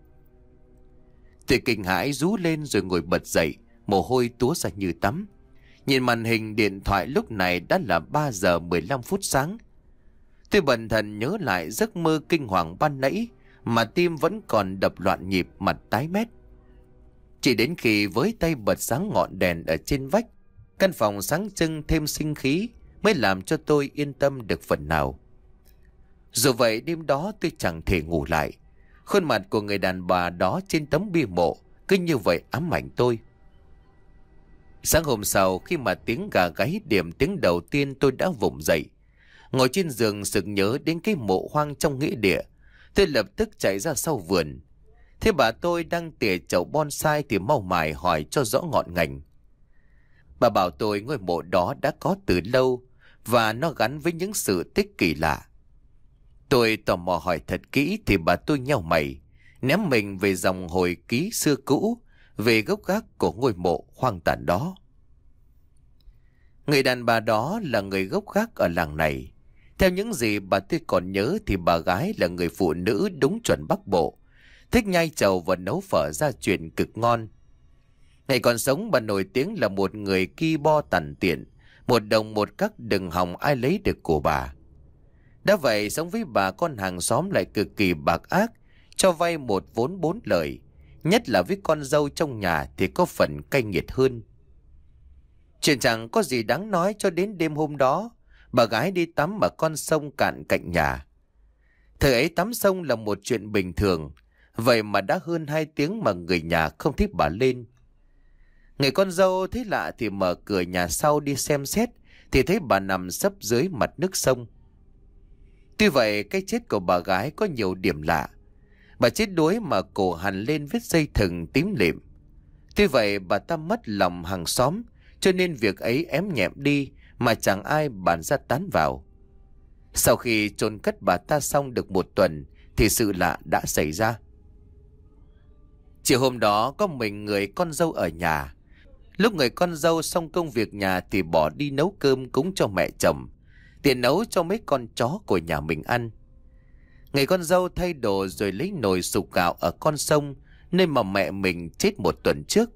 Tôi kinh hãi rú lên rồi ngồi bật dậy, mồ hôi túa ra như tắm. Nhìn màn hình điện thoại lúc này đã là ba giờ mười lăm phút sáng. Tôi bần thần nhớ lại giấc mơ kinh hoàng ban nãy, mà tim vẫn còn đập loạn nhịp, mặt tái mét. Chỉ đến khi với tay bật sáng ngọn đèn ở trên vách, căn phòng sáng trưng thêm sinh khí mới làm cho tôi yên tâm được phần nào. Dù vậy đêm đó tôi chẳng thể ngủ lại. Khuôn mặt của người đàn bà đó trên tấm bia mộ cứ như vậy ám ảnh tôi. Sáng hôm sau, khi mà tiếng gà gáy điểm tiếng đầu tiên, tôi đã vùng dậy. Ngồi trên giường sực nhớ đến cái mộ hoang trong nghĩa địa. Tôi lập tức chạy ra sau vườn. Thế bà tôi đang tỉa chậu bonsai thì mau mải hỏi cho rõ ngọn ngành. Bà bảo tôi ngôi mộ đó đã có từ lâu và nó gắn với những sự tích kỳ lạ. Tôi tò mò hỏi thật kỹ thì bà tôi nheo mày, ném mình về dòng hồi ký xưa cũ, về gốc gác của ngôi mộ hoang tàn đó. Người đàn bà đó là người gốc gác ở làng này. Theo những gì bà tôi còn nhớ thì bà gái là người phụ nữ đúng chuẩn Bắc Bộ, thích nhai trầu và nấu phở gia truyền cực ngon. Ngày còn sống bà nổi tiếng là một người ki bo tằn tiện, một đồng một cắc đừng hòng ai lấy được của bà. Đã vậy sống với bà con hàng xóm lại cực kỳ bạc ác, cho vay một vốn bốn lời, nhất là với con dâu trong nhà thì có phần cay nghiệt hơn. Chuyện chẳng có gì đáng nói cho đến đêm hôm đó, bà gái đi tắm ở con sông cạn cạnh nhà. Thời ấy tắm sông là một chuyện bình thường, vậy mà đã hơn hai tiếng mà người nhà không thấy bà lên. Người con dâu thấy lạ thì mở cửa nhà sau đi xem xét, thì thấy bà nằm sấp dưới mặt nước sông. Tuy vậy cái chết của bà gái có nhiều điểm lạ. Bà chết đuối mà cổ hằn lên vết dây thừng tím lịm. Tuy vậy bà ta mất lòng hàng xóm, cho nên việc ấy ém nhẹm đi mà chẳng ai bàn ra tán vào. Sau khi chôn cất bà ta xong được một tuần thì sự lạ đã xảy ra. Chiều hôm đó có mình người con dâu ở nhà. Lúc người con dâu xong công việc nhà thì bỏ đi nấu cơm cúng cho mẹ chồng, tiện nấu cho mấy con chó của nhà mình ăn. Người con dâu thay đồ rồi lấy nồi sục gạo ở con sông nơi mà mẹ mình chết một tuần trước.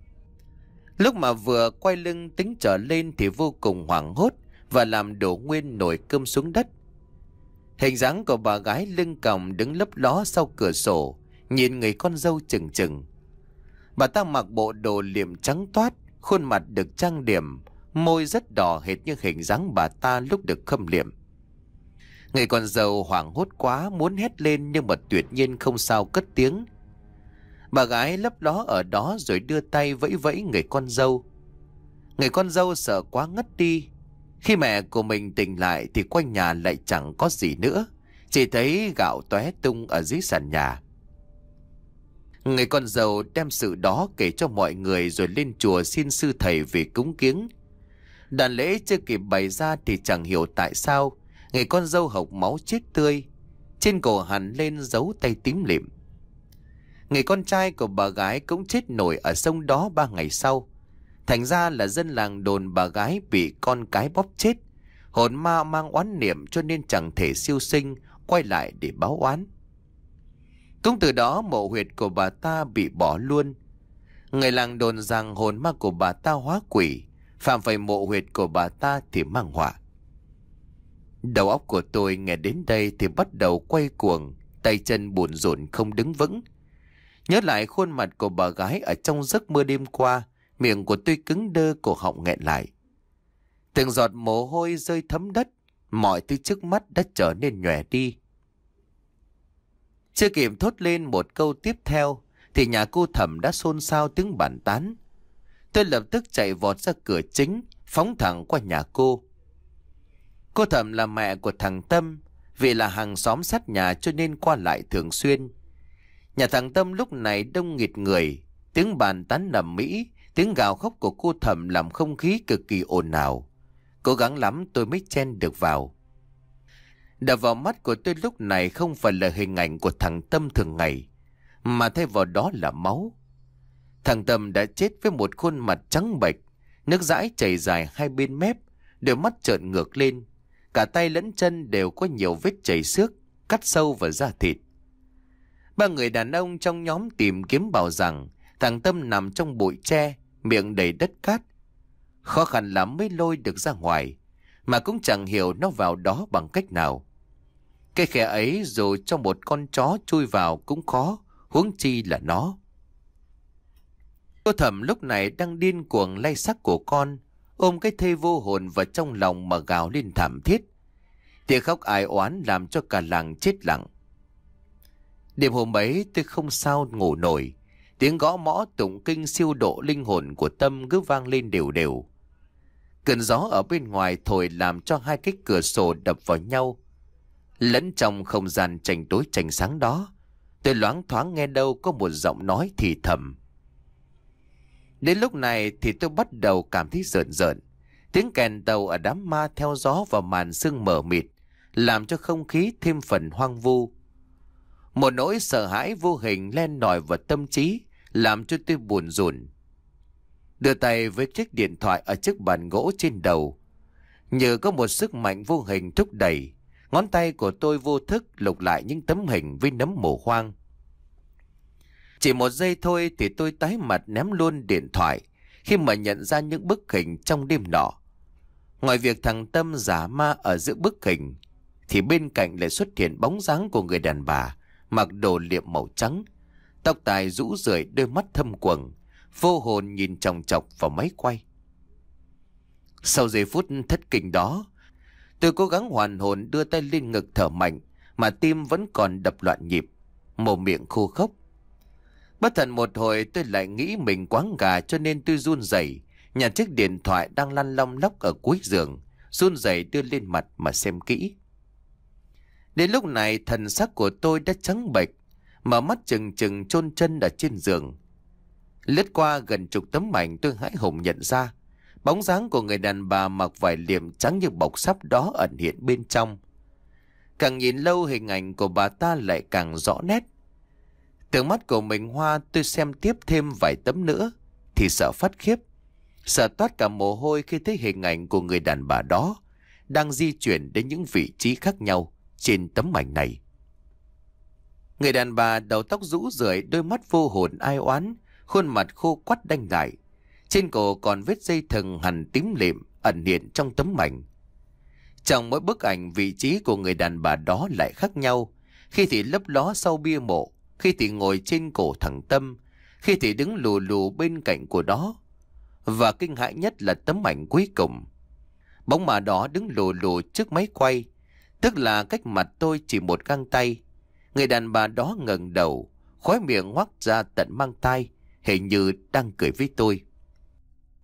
Lúc mà vừa quay lưng tính trở lên thì vô cùng hoảng hốt và làm đổ nguyên nồi cơm xuống đất. Hình dáng của bà gái lưng còng đứng lấp ló sau cửa sổ, nhìn người con dâu chừng chừng. Bà ta mặc bộ đồ liệm trắng toát, khuôn mặt được trang điểm, môi rất đỏ hệt như hình dáng bà ta lúc được khâm liệm. Người con dâu hoảng hốt quá muốn hét lên nhưng mà tuyệt nhiên không sao cất tiếng. Bà gái lấp ló ở đó rồi đưa tay vẫy vẫy người con dâu. Người con dâu sợ quá ngất đi. Khi mẹ của mình tỉnh lại thì quanh nhà lại chẳng có gì nữa, chỉ thấy gạo tóe tung ở dưới sàn nhà. Người con dâu đem sự đó kể cho mọi người rồi lên chùa xin sư thầy về cúng kiếng. Đàn lễ chưa kịp bày ra thì chẳng hiểu tại sao người con dâu hộc máu chết tươi, trên cổ hằn lên dấu tay tím lịm. Người con trai của bà gái cũng chết nổi ở sông đó ba ngày sau. Thành ra là dân làng đồn bà gái bị con cái bóp chết, hồn ma mang oán niệm cho nên chẳng thể siêu sinh quay lại để báo oán. Cũng từ đó mộ huyệt của bà ta bị bỏ luôn. Người làng đồn rằng hồn ma của bà ta hóa quỷ, phạm phải mộ huyệt của bà ta thì mang họa. Đầu óc của tôi nghe đến đây thì bắt đầu quay cuồng, tay chân bủn rủn không đứng vững. Nhớ lại khuôn mặt của bà gái ở trong giấc mơ đêm qua, miệng của tôi cứng đơ, cổ họng nghẹn lại. Từng giọt mồ hôi rơi thấm đất, mọi thứ trước mắt đã trở nên nhòe đi. Chưa kịp thốt lên một câu tiếp theo thì nhà cô Thẩm đã xôn xao tiếng bàn tán. Tôi lập tức chạy vọt ra cửa chính, phóng thẳng qua nhà cô. Cô Thẩm là mẹ của thằng Tâm, vì là hàng xóm sát nhà cho nên qua lại thường xuyên. Nhà thằng Tâm lúc này đông nghịt người, tiếng bàn tán nầm mỹ, tiếng gào khóc của cô Thẩm làm không khí cực kỳ ồn ào. Cố gắng lắm tôi mới chen được vào. Đập vào mắt của tôi lúc này không phải là hình ảnh của thằng Tâm thường ngày, mà thay vào đó là máu. Thằng Tâm đã chết với một khuôn mặt trắng bệch, nước dãi chảy dài hai bên mép, đôi mắt trợn ngược lên. Cả tay lẫn chân đều có nhiều vết chảy xước, cắt sâu vào da thịt. Ba người đàn ông trong nhóm tìm kiếm bảo rằng thằng Tâm nằm trong bụi tre, miệng đầy đất cát. Khó khăn lắm mới lôi được ra ngoài, mà cũng chẳng hiểu nó vào đó bằng cách nào. Cái khe ấy dù cho một con chó chui vào cũng khó, huống chi là nó. Cô Thẩm lúc này đang điên cuồng lay xác của con, ôm cái thây vô hồn vào trong lòng mà gào lên thảm thiết. Tiếng khóc ai oán làm cho cả làng chết lặng. Đêm hôm ấy tôi không sao ngủ nổi. Tiếng gõ mõ tụng kinh siêu độ linh hồn của Tâm cứ vang lên đều đều. Cơn gió ở bên ngoài thổi làm cho hai cái cửa sổ đập vào nhau. Lẫn trong không gian tranh tối tranh sáng đó, tôi loáng thoáng nghe đâu có một giọng nói thì thầm. Đến lúc này thì tôi bắt đầu cảm thấy rợn rợn. Tiếng kèn tàu ở đám ma theo gió và màn sương mờ mịt, làm cho không khí thêm phần hoang vu. Một nỗi sợ hãi vô hình len lỏi vào tâm trí, làm cho tôi buồn rùn. Đưa tay với chiếc điện thoại ở chiếc bàn gỗ trên đầu. Nhờ có một sức mạnh vô hình thúc đẩy, ngón tay của tôi vô thức lục lại những tấm hình với nấm mồ hoang. Chỉ một giây thôi thì tôi tái mặt ném luôn điện thoại khi mà nhận ra những bức hình trong đêm nọ. Ngoài việc thằng Tâm giả ma ở giữa bức hình, thì bên cạnh lại xuất hiện bóng dáng của người đàn bà mặc đồ liệm màu trắng, tóc tai rũ rượi, đôi mắt thâm quầng, vô hồn nhìn chòng chọc vào máy quay. Sau giây phút thất kinh đó, tôi cố gắng hoàn hồn đưa tay lên ngực thở mạnh, mà tim vẫn còn đập loạn nhịp, mồm miệng khô khốc. Bất thần một hồi tôi lại nghĩ mình quáng gà cho nên tôi run rẩy nhặt chiếc điện thoại đang lăn long lóc ở cuối giường, run rẩy đưa lên mặt mà xem kỹ. Đến lúc này thần sắc của tôi đã trắng bệch, mở mắt chừng chừng chôn chân ở trên giường. Lướt qua gần chục tấm ảnh tôi hãi hùng nhận ra bóng dáng của người đàn bà mặc vải liệm trắng như bọc sáp đó ẩn hiện bên trong. Càng nhìn lâu hình ảnh của bà ta lại càng rõ nét. Từ mắt của mình hoa tôi xem tiếp thêm vài tấm nữa thì sợ phát khiếp, sợ toát cả mồ hôi khi thấy hình ảnh của người đàn bà đó đang di chuyển đến những vị trí khác nhau trên tấm ảnh này. Người đàn bà đầu tóc rũ rượi, đôi mắt vô hồn ai oán, khuôn mặt khô quắt đanh lại. Trên cổ còn vết dây thừng hằn tím lịm ẩn hiện trong tấm ảnh. Trong mỗi bức ảnh, vị trí của người đàn bà đó lại khác nhau. Khi thì lấp ló sau bia mộ, khi thì ngồi trên cổ thằng Tâm, khi thì đứng lù lù bên cạnh của đó. Và kinh hãi nhất là tấm ảnh cuối cùng. Bóng mà đó đứng lù lù trước máy quay, tức là cách mặt tôi chỉ một găng tay. Người đàn bà đó ngẩng đầu, khóe miệng ngoác ra tận mang tai, hình như đang cười với tôi.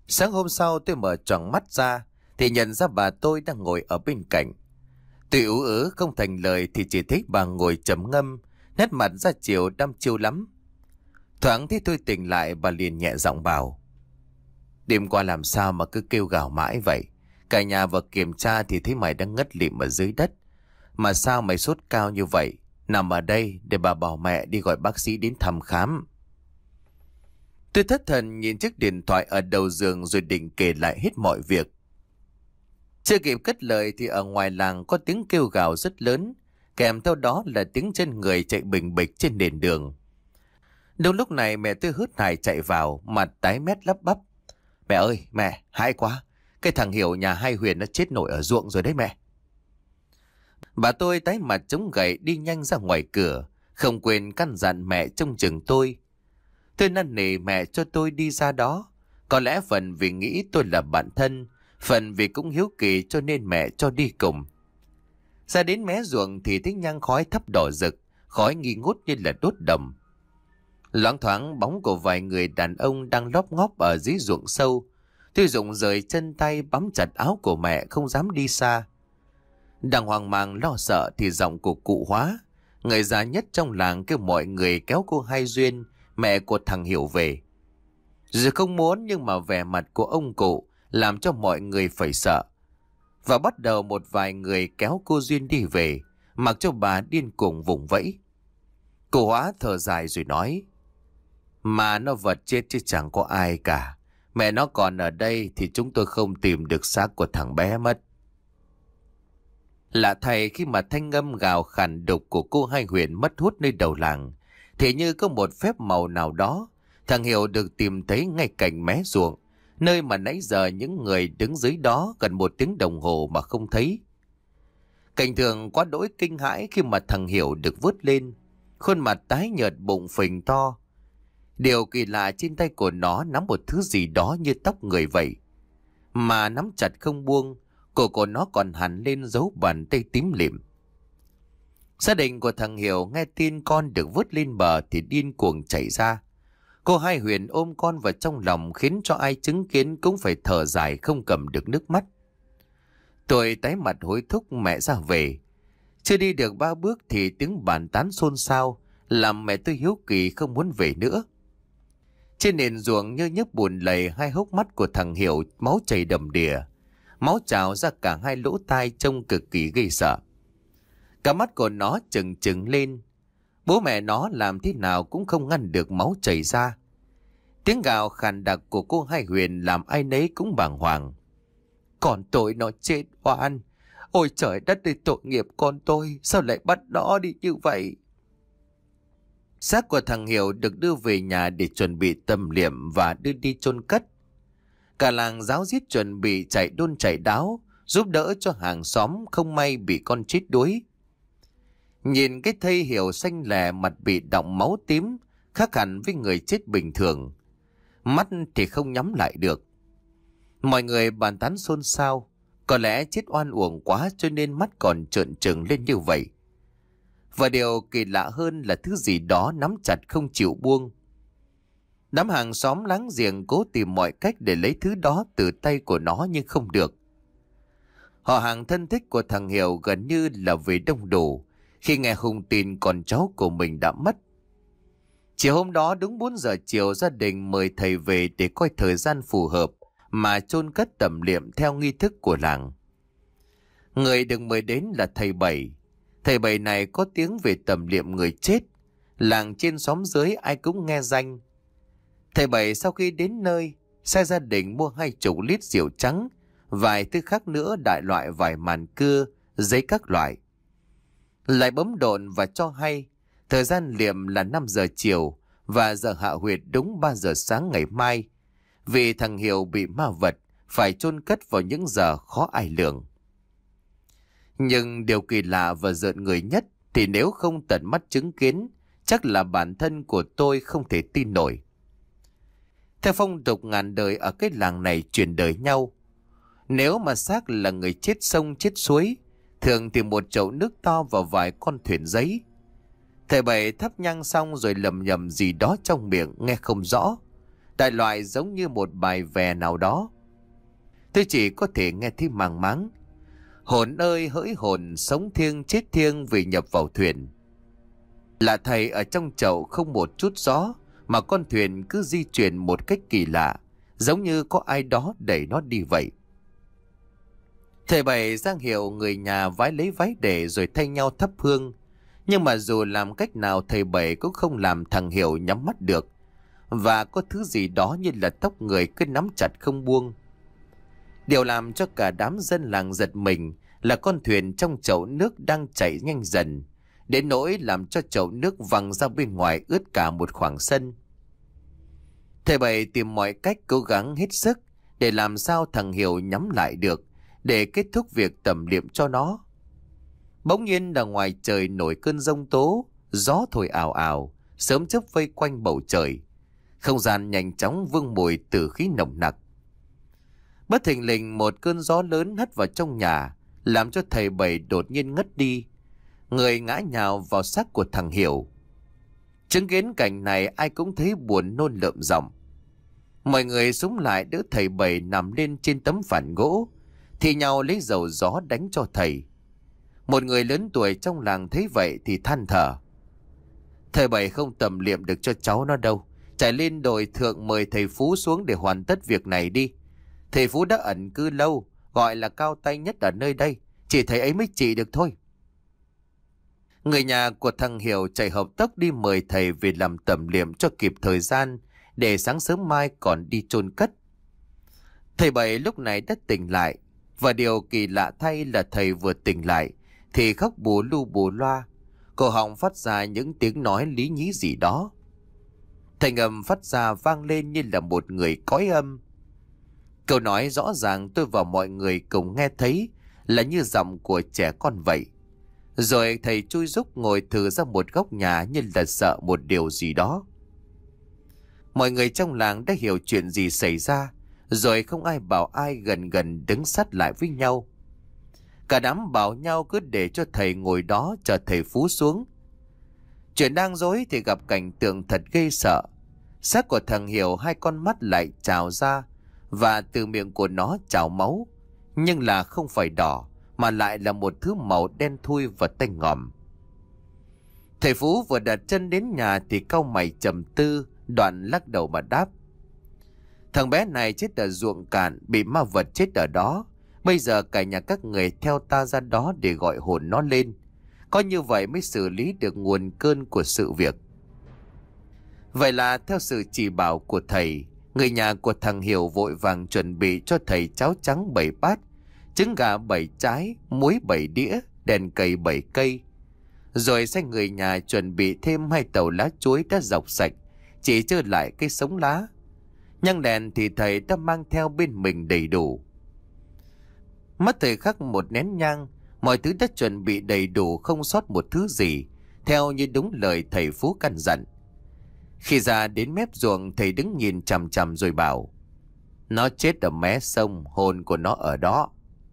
Sáng hôm sau tôi mở choàng mắt ra thì nhận ra bà tôi đang ngồi ở bên cạnh. Tuy ú ớ không thành lời thì chỉ thấy bà ngồi trầm ngâm, nét mặt ra chiều đăm chiêu lắm. Thoáng thấy tôi tỉnh lại, bà liền nhẹ giọng bảo: "Đêm qua làm sao mà cứ kêu gào mãi vậy? Cả nhà vào kiểm tra thì thấy mày đang ngất lịm ở dưới đất. Mà sao mày sốt cao như vậy? Nằm ở đây để bà bảo mẹ đi gọi bác sĩ đến thăm khám." Tôi thất thần nhìn chiếc điện thoại ở đầu giường rồi định kể lại hết mọi việc. Chưa kịp cất lời thì ở ngoài làng có tiếng kêu gào rất lớn, kèm theo đó là tiếng chân người chạy bình bịch trên nền đường. Đúng lúc này mẹ tôi hớt hải chạy vào, mặt tái mét lắp bắp: "Mẹ ơi, mẹ, hãi quá. Cái thằng Hiểu nhà hai Huyền nó chết nổi ở ruộng rồi đấy mẹ." Bà tôi tái mặt chống gậy đi nhanh ra ngoài cửa, không quên căn dặn mẹ trông chừng tôi. Tôi năn nỉ mẹ cho tôi đi ra đó. Có lẽ phần vì nghĩ tôi là bạn thân, phần vì cũng hiếu kỳ cho nên mẹ cho đi cùng. Ra đến mé ruộng thì thấy nhang khói thấp đỏ rực, khói nghi ngút như là đốt đồng. Loáng thoáng bóng của vài người đàn ông đang lóp ngóp ở dưới ruộng sâu. Tôi rụng rời chân tay bám chặt áo của mẹ, không dám đi xa. Đang hoang mang lo sợ thì giọng của cụ Hóa, người già nhất trong làng, kêu mọi người kéo cô Hai Duyên, mẹ của thằng Hiểu về. Dù không muốn nhưng mà vẻ mặt của ông cụ làm cho mọi người phải sợ. Và bắt đầu một vài người kéo cô Duyên đi về, mặc cho bà điên cuồng vùng vẫy. Cụ Hóa thở dài rồi nói: "Mà nó vật chết chứ chẳng có ai cả. Mẹ nó còn ở đây thì chúng tôi không tìm được xác của thằng bé mất." Lạ thay, khi mà thanh âm gào khàn đục của cô Hai Huyền mất hút nơi đầu làng, thì như có một phép màu nào đó, thằng Hiểu được tìm thấy ngay cạnh mé ruộng, nơi mà nãy giờ những người đứng dưới đó gần một tiếng đồng hồ mà không thấy. Cảnh tượng quá đỗi kinh hãi khi mà thằng Hiểu được vớt lên, khuôn mặt tái nhợt, bụng phình to. Điều kỳ lạ, trên tay của nó nắm một thứ gì đó như tóc người vậy, mà nắm chặt không buông. Cổ của nó còn hằn lên dấu bàn tay tím lịm. Gia đình của thằng Hiểu nghe tin con được vớt lên bờ thì điên cuồng chạy ra. Cô Hai Huyền ôm con vào trong lòng, khiến cho ai chứng kiến cũng phải thở dài không cầm được nước mắt. Tôi tái mặt hối thúc mẹ ra về. Chưa đi được ba bước thì tiếng bàn tán xôn xao làm mẹ tôi hiếu kỳ không muốn về nữa. Trên nền ruộng như nhấp bùn lầy, hai hốc mắt của thằng Hiểu máu chảy đầm đìa, máu trào ra cả hai lỗ tai trông cực kỳ ghê sợ. Cả mắt của nó trừng trừng lên. Bố mẹ nó làm thế nào cũng không ngăn được máu chảy ra. Tiếng gào khàn đặc của cô Hai Huyền làm ai nấy cũng bàng hoàng. "Con tôi nó chết oan. Ôi trời đất ơi, tội nghiệp con tôi, sao lại bắt nó đi như vậy?" Xác của thằng Hiểu được đưa về nhà để chuẩn bị tâm liệm và đưa đi chôn cất. Cả làng ráo riết chuẩn bị chạy đôn chạy đáo, giúp đỡ cho hàng xóm không may bị con chết đuối. Nhìn cái thây Hiểu xanh lè, mặt bị đọng máu tím, khác hẳn với người chết bình thường. Mắt thì không nhắm lại được. Mọi người bàn tán xôn xao, có lẽ chết oan uổng quá cho nên mắt còn trợn trừng lên như vậy. Và điều kỳ lạ hơn là thứ gì đó nắm chặt không chịu buông. Đám hàng xóm láng giềng cố tìm mọi cách để lấy thứ đó từ tay của nó nhưng không được. Họ hàng thân thích của thằng Hiểu gần như là về đông đủ khi nghe hung tin con cháu của mình đã mất. Chiều hôm đó đúng bốn giờ chiều, gia đình mời thầy về để coi thời gian phù hợp mà chôn cất tẩm liệm theo nghi thức của làng. Người được mời đến là thầy Bảy. Thầy Bảy này có tiếng về tẩm liệm người chết, làng trên xóm dưới ai cũng nghe danh. Thầy Bảy sau khi đến nơi, sai gia đình mua hai chục lít rượu trắng, vài thứ khác nữa, đại loại vài màn cưa, giấy các loại. Lại bấm độn và cho hay thời gian liệm là năm giờ chiều và giờ hạ huyệt đúng ba giờ sáng ngày mai, vì thằng Hiểu bị ma vật phải chôn cất vào những giờ khó ai lường. Nhưng điều kỳ lạ và rợn người nhất thì nếu không tận mắt chứng kiến, chắc là bản thân của tôi không thể tin nổi. Theo phong tục ngàn đời ở cái làng này truyền đời nhau, nếu mà xác là người chết sông chết suối, thường thì một chậu nước to và vài con thuyền giấy. Thầy Bảy thắp nhang xong rồi lầm nhầm gì đó trong miệng nghe không rõ. đại loại giống như một bài vè nào đó. Tôi chỉ có thể nghe thấy màng máng: hồn ơi hỡi hồn, sống thiêng chết thiêng vì nhập vào thuyền. Là thầy ở trong chậu không một chút gió, mà con thuyền cứ di chuyển một cách kỳ lạ, giống như có ai đó đẩy nó đi vậy. Thầy Bảy giang hiệu người nhà vái lấy váy để rồi thay nhau thắp hương. Nhưng mà dù làm cách nào thầy Bảy cũng không làm thằng Hiểu nhắm mắt được. Và có thứ gì đó như là tóc người cứ nắm chặt không buông. Điều làm cho cả đám dân làng giật mình là con thuyền trong chậu nước đang chảy nhanh dần, đến nỗi làm cho chậu nước văng ra bên ngoài ướt cả một khoảng sân. Thầy Bảy tìm mọi cách cố gắng hết sức để làm sao thằng Hiểu nhắm lại được, để kết thúc việc tẩm liệm cho nó. Bỗng nhiên đằng ngoài trời nổi cơn giông tố, gió thổi ào ào, sớm chớp vây quanh bầu trời. Không gian nhanh chóng vương mùi tử khí nồng nặc. Bất thình lình một cơn gió lớn hất vào trong nhà, làm cho thầy Bảy đột nhiên ngất đi. Người ngã nhào vào xác của thằng Hiểu. Chứng kiến cảnh này ai cũng thấy buồn nôn lợm giọng. Mọi người xúm lại đỡ thầy Bảy nằm lên trên tấm phản gỗ, thì nhau lấy dầu gió đánh cho thầy. Một người lớn tuổi trong làng thấy vậy thì than thở: thầy Bảy không tầm liệm được cho cháu nó đâu, chạy lên đồi thượng mời thầy Phú xuống để hoàn tất việc này đi. Thầy Phú đã ẩn cư lâu, gọi là cao tay nhất ở nơi đây, chỉ thầy ấy mới trị được thôi. Người nhà của thằng Hiểu chạy hợp tốc đi mời thầy về làm tẩm liệm cho kịp thời gian, để sáng sớm mai còn đi chôn cất. Thầy Bảy lúc này đã tỉnh lại, và điều kỳ lạ thay là thầy vừa tỉnh lại thì khóc bù lu bù loa, cổ họng phát ra những tiếng nói lý nhí gì đó. Thành âm phát ra vang lên như là một người cõi âm. Câu nói rõ ràng tôi và mọi người cùng nghe thấy là như giọng của trẻ con vậy. Rồi thầy chui rúc ngồi thử ra một góc nhà như là sợ một điều gì đó. Mọi người trong làng đã hiểu chuyện gì xảy ra, rồi không ai bảo ai gần gần đứng sát lại với nhau. Cả đám bảo nhau cứ để cho thầy ngồi đó chờ thầy Phú xuống. Chuyện đang dối thì gặp cảnh tượng thật ghê sợ. Xác của thằng Hiểu hai con mắt lại trào ra, và từ miệng của nó trào máu, nhưng là không phải đỏ, mà lại là một thứ màu đen thui và tanh ngòm. Thầy Phú vừa đặt chân đến nhà thì cau mày trầm tư, đoạn lắc đầu mà đáp: thằng bé này chết ở ruộng cạn, bị ma vật chết ở đó. Bây giờ cả nhà các người theo ta ra đó để gọi hồn nó lên. Có như vậy mới xử lý được nguồn cơn của sự việc. Vậy là theo sự chỉ bảo của thầy, người nhà của thằng Hiểu vội vàng chuẩn bị cho thầy cháo trắng bảy bát, trứng gà bảy trái, muối bảy đĩa, đèn cầy bảy cây. Rồi sang người nhà chuẩn bị thêm hai tàu lá chuối đã dọc sạch, chỉ trơ lại cái sống lá. Nhang đèn thì thầy đã mang theo bên mình đầy đủ. Mất thời khắc một nén nhang, mọi thứ đã chuẩn bị đầy đủ không sót một thứ gì, theo như đúng lời thầy Phú căn dặn. Khi ra đến mép ruộng, thầy đứng nhìn chằm chằm rồi bảo: nó chết ở mé sông, hồn của nó ở đó.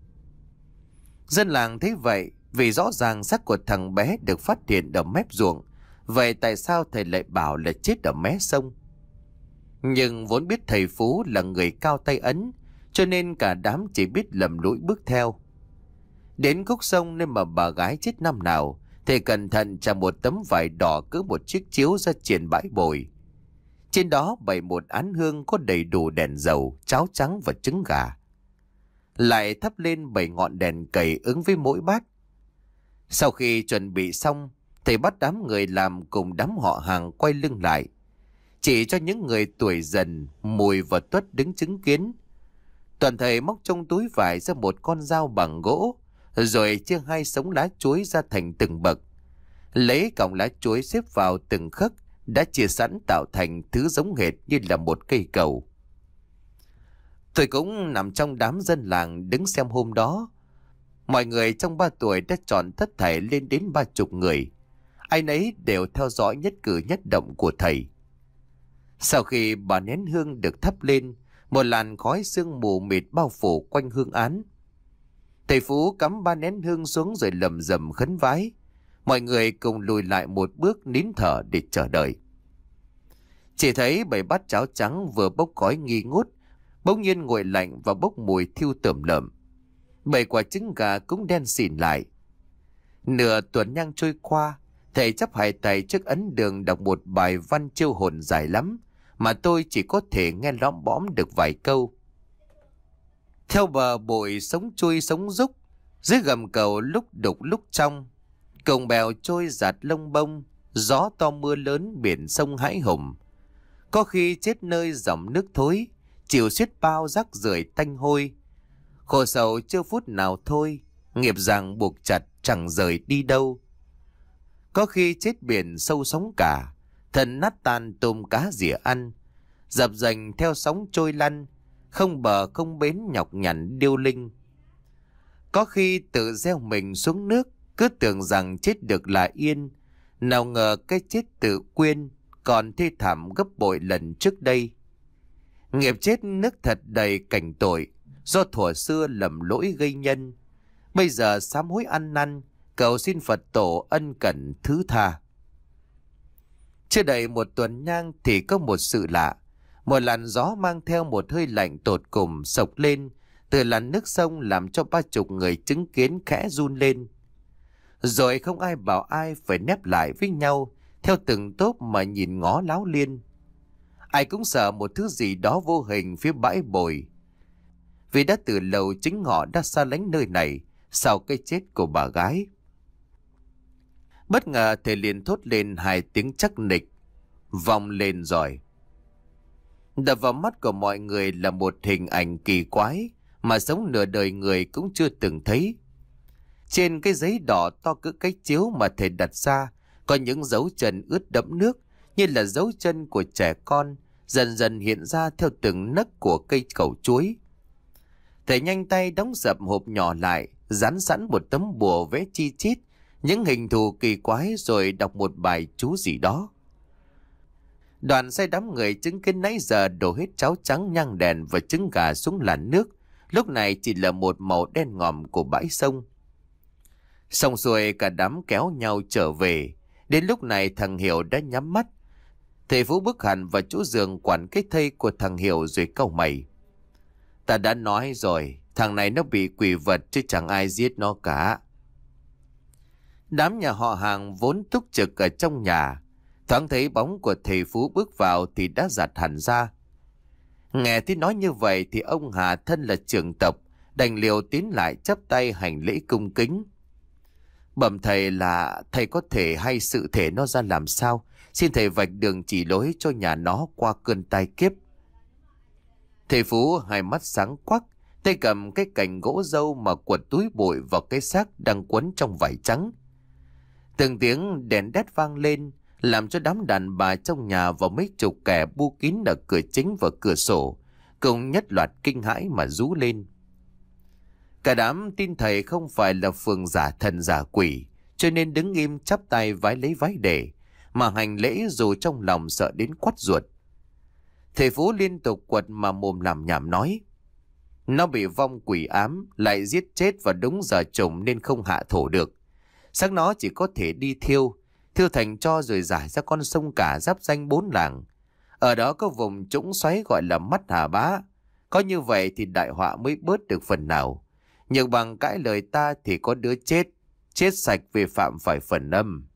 Dân làng thấy vậy, vì rõ ràng xác của thằng bé được phát hiện ở mép ruộng, vậy tại sao thầy lại bảo là chết ở mé sông? Nhưng vốn biết thầy Phú là người cao tay ấn, cho nên cả đám chỉ biết lầm lũi bước theo. Đến khúc sông nên mà bà gái chết năm nào, thầy cẩn thận trả một tấm vải đỏ cỡ một chiếc chiếu ra triển bãi bồi. Trên đó bày một án hương có đầy đủ đèn dầu, cháo trắng và trứng gà. Lại thắp lên bảy ngọn đèn cầy ứng với mỗi bát. Sau khi chuẩn bị xong, thầy bắt đám người làm cùng đám họ hàng quay lưng lại, chỉ cho những người tuổi dần, Mùi và Tuất đứng chứng kiến. Toàn thầy móc trong túi vải ra một con dao bằng gỗ, rồi chia hai sống lá chuối ra thành từng bậc. Lấy cọng lá chuối xếp vào từng khấc đã chia sẵn tạo thành thứ giống hệt như là một cây cầu. Tôi cũng nằm trong đám dân làng đứng xem hôm đó. Mọi người trong ba tuổi đã chọn tất thảy lên đến ba chục người. Ai nấy đều theo dõi nhất cử nhất động của thầy. Sau khi bà nén hương được thắp lên, một làn khói sương mù mịt bao phủ quanh hương án. Thầy Phú cắm ba nén hương xuống rồi lầm rầm khấn vái. Mọi người cùng lùi lại một bước nín thở để chờ đợi. Chỉ thấy bảy bát cháo trắng vừa bốc khói nghi ngút, bỗng nhiên nguội lạnh và bốc mùi thiêu tởm lợm. Bảy quả trứng gà cũng đen xỉn lại. Nửa tuần nhang trôi qua, thầy chắp hai tay trước ấn đường đọc một bài văn chiêu hồn dài lắm, mà tôi chỉ có thể nghe lõm bõm được vài câu. Theo bờ bội sống chui sống rúc, dưới gầm cầu lúc đục lúc trong, cồng bèo trôi giạt lông bông, gió to mưa lớn biển sông hãi hùng. Có khi chết nơi dòng nước thối, chịu xiết bao rác rưởi tanh hôi. Khổ sầu chưa phút nào thôi, nghiệp ràng buộc chặt chẳng rời đi đâu. Có khi chết biển sâu sóng cả, thân nát tan tôm cá rỉa ăn, dập dành theo sóng trôi lăn, không bờ không bến nhọc nhằn điêu linh. Có khi tự gieo mình xuống nước, cứ tưởng rằng chết được là yên, nào ngờ cái chết tự quyên, còn thê thảm gấp bội lần trước đây. Nghiệp chết nước thật đầy cảnh tội, do thuở xưa lầm lỗi gây nhân. Bây giờ sám hối ăn năn, cầu xin Phật tổ ân cần thứ tha. Chưa đầy một tuần nhang thì có một sự lạ. Một làn gió mang theo một hơi lạnh tột cùng sộc lên từ làn nước sông, làm cho ba chục người chứng kiến khẽ run lên. Rồi không ai bảo ai phải nép lại với nhau theo từng tốp mà nhìn ngó láo liên. Ai cũng sợ một thứ gì đó vô hình phía bãi bồi, vì đã từ lâu chính họ đã xa lánh nơi này sau cái chết của bà gái. Bất ngờ thầy liền thốt lên hai tiếng chắc nịch vọng lên rồi. Đập vào mắt của mọi người là một hình ảnh kỳ quái mà sống nửa đời người cũng chưa từng thấy. Trên cái giấy đỏ to cỡ cái chiếu mà thầy đặt ra có những dấu chân ướt đẫm nước, như là dấu chân của trẻ con, dần dần hiện ra theo từng nấc của cây cẩu chuối. Thầy nhanh tay đóng sập hộp nhỏ lại, dán sẵn một tấm bùa vẽ chi chít những hình thù kỳ quái, rồi đọc một bài chú gì đó. Đoàn say đám người chứng kiến nãy giờ đổ hết cháo trắng, nhang đèn và trứng gà xuống làn nước, lúc này chỉ là một màu đen ngòm của bãi sông. Xong xuôi cả đám kéo nhau trở về. Đến lúc này thằng Hiểu đã nhắm mắt. Thầy Phú bước hẳn vào chỗ giường quản cái thây của thằng Hiểu rồi cau mày. Ta đã nói rồi, thằng này nó bị quỷ vật chứ chẳng ai giết nó cả. Đám nhà họ hàng vốn túc trực ở trong nhà, thoáng thấy bóng của thầy Phú bước vào thì đã giặt hẳn ra. Nghe thấy nói như vậy thì ông Hà thân là trưởng tộc đành liều tiến lại chắp tay hành lễ cung kính. Bẩm thầy là thầy có thể hay sự thể nó ra làm sao, xin thầy vạch đường chỉ lối cho nhà nó qua cơn tai kiếp. Thầy Phú hai mắt sáng quắc, tay cầm cái cành gỗ dâu mà quật túi bụi vào cái xác đang quấn trong vải trắng. Từng tiếng đèn đét vang lên, làm cho đám đàn bà trong nhà và mấy chục kẻ bu kín ở cửa chính và cửa sổ cùng nhất loạt kinh hãi mà rú lên. Cả đám tin thầy không phải là phường giả thần giả quỷ, cho nên đứng im chắp tay vái lấy vái để mà hành lễ, dù trong lòng sợ đến quắt ruột. Thầy Phú liên tục quật mà mồm làm nhảm nói: nó bị vong quỷ ám, lại giết chết vào đúng giờ trùng nên không hạ thổ được. Xác nó chỉ có thể đi thiêu, thiêu thành tro rồi giải ra con sông cả giáp danh bốn làng. Ở đó có vùng trũng xoáy gọi là mắt Hà Bá. Có như vậy thì đại họa mới bớt được phần nào. Nhưng bằng cãi lời ta thì có đứa chết, chết sạch vì phạm phải phần âm.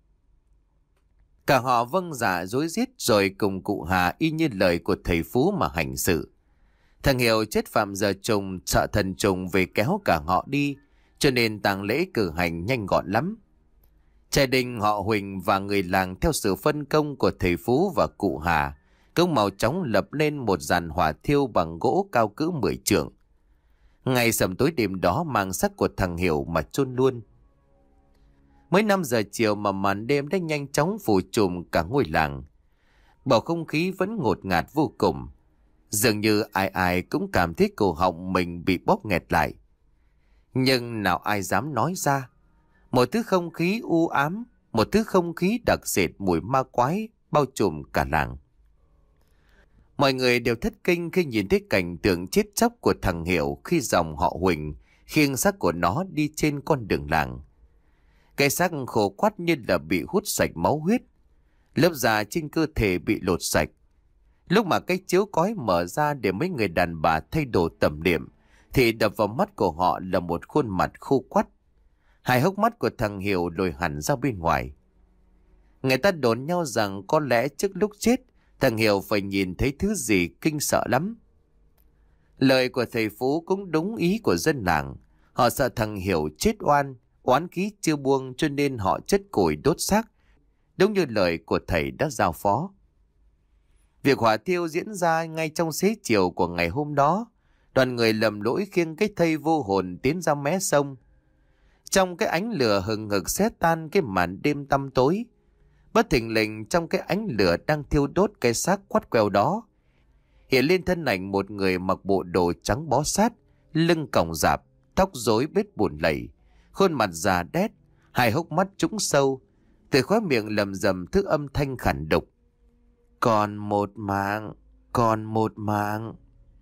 Cả họ vâng dạ rối rít rồi cùng cụ Hà y như lời của thầy Phú mà hành sự. Thằng Hiểu chết phạm giờ trùng, sợ thần trùng về kéo cả họ đi, cho nên tang lễ cử hành nhanh gọn lắm. Trai đình họ Huỳnh và người làng theo sự phân công của thầy Phú và cụ Hà cũng mau chóng lập lên một dàn hỏa thiêu bằng gỗ cao cỡ mười trượng. Ngày sầm tối đêm đó mang xác của thằng Hiểu mà chôn luôn. Mới năm giờ chiều mà màn đêm đã nhanh chóng phủ trùm cả ngôi làng. Bầu không khí vẫn ngột ngạt vô cùng. Dường như ai ai cũng cảm thấy cổ họng mình bị bóp nghẹt lại. Nhưng nào ai dám nói ra. Một thứ không khí u ám, một thứ không khí đặc sệt mùi ma quái bao trùm cả làng. Mọi người đều thất kinh khi nhìn thấy cảnh tượng chết chóc của thằng Hiểu khi dòng họ Huỳnh khiêng xác của nó đi trên con đường làng. Cái xác khô quắt như là bị hút sạch máu huyết. Lớp da trên cơ thể bị lột sạch. Lúc mà cái chiếu cói mở ra để mấy người đàn bà thay đồ tẩm điểm, thì đập vào mắt của họ là một khuôn mặt khô quắt. Hai hốc mắt của thằng Hiểu lồi hẳn ra bên ngoài. Người ta đồn nhau rằng có lẽ trước lúc chết, thằng Hiểu phải nhìn thấy thứ gì kinh sợ lắm. Lời của thầy Phú cũng đúng ý của dân làng. Họ sợ thằng Hiểu chết oan, oán khí chưa buông cho nên họ chất củi đốt xác, đúng như lời của thầy đã giao phó. Việc hỏa thiêu diễn ra ngay trong xế chiều của ngày hôm đó. Đoàn người lầm lỗi khiêng cái thây vô hồn tiến ra mé sông. Trong cái ánh lửa hừng hực xé tan cái màn đêm tăm tối, bất thình lình trong cái ánh lửa đang thiêu đốt cái xác quắt queo đó, hiện lên thân ảnh một người mặc bộ đồ trắng bó sát, lưng còng rạp, tóc rối bết bùn lầy, khuôn mặt già đét, hai hốc mắt trũng sâu, từ khóe miệng lầm rầm thứ âm thanh khản đục: "Còn một mạng, còn một mạng."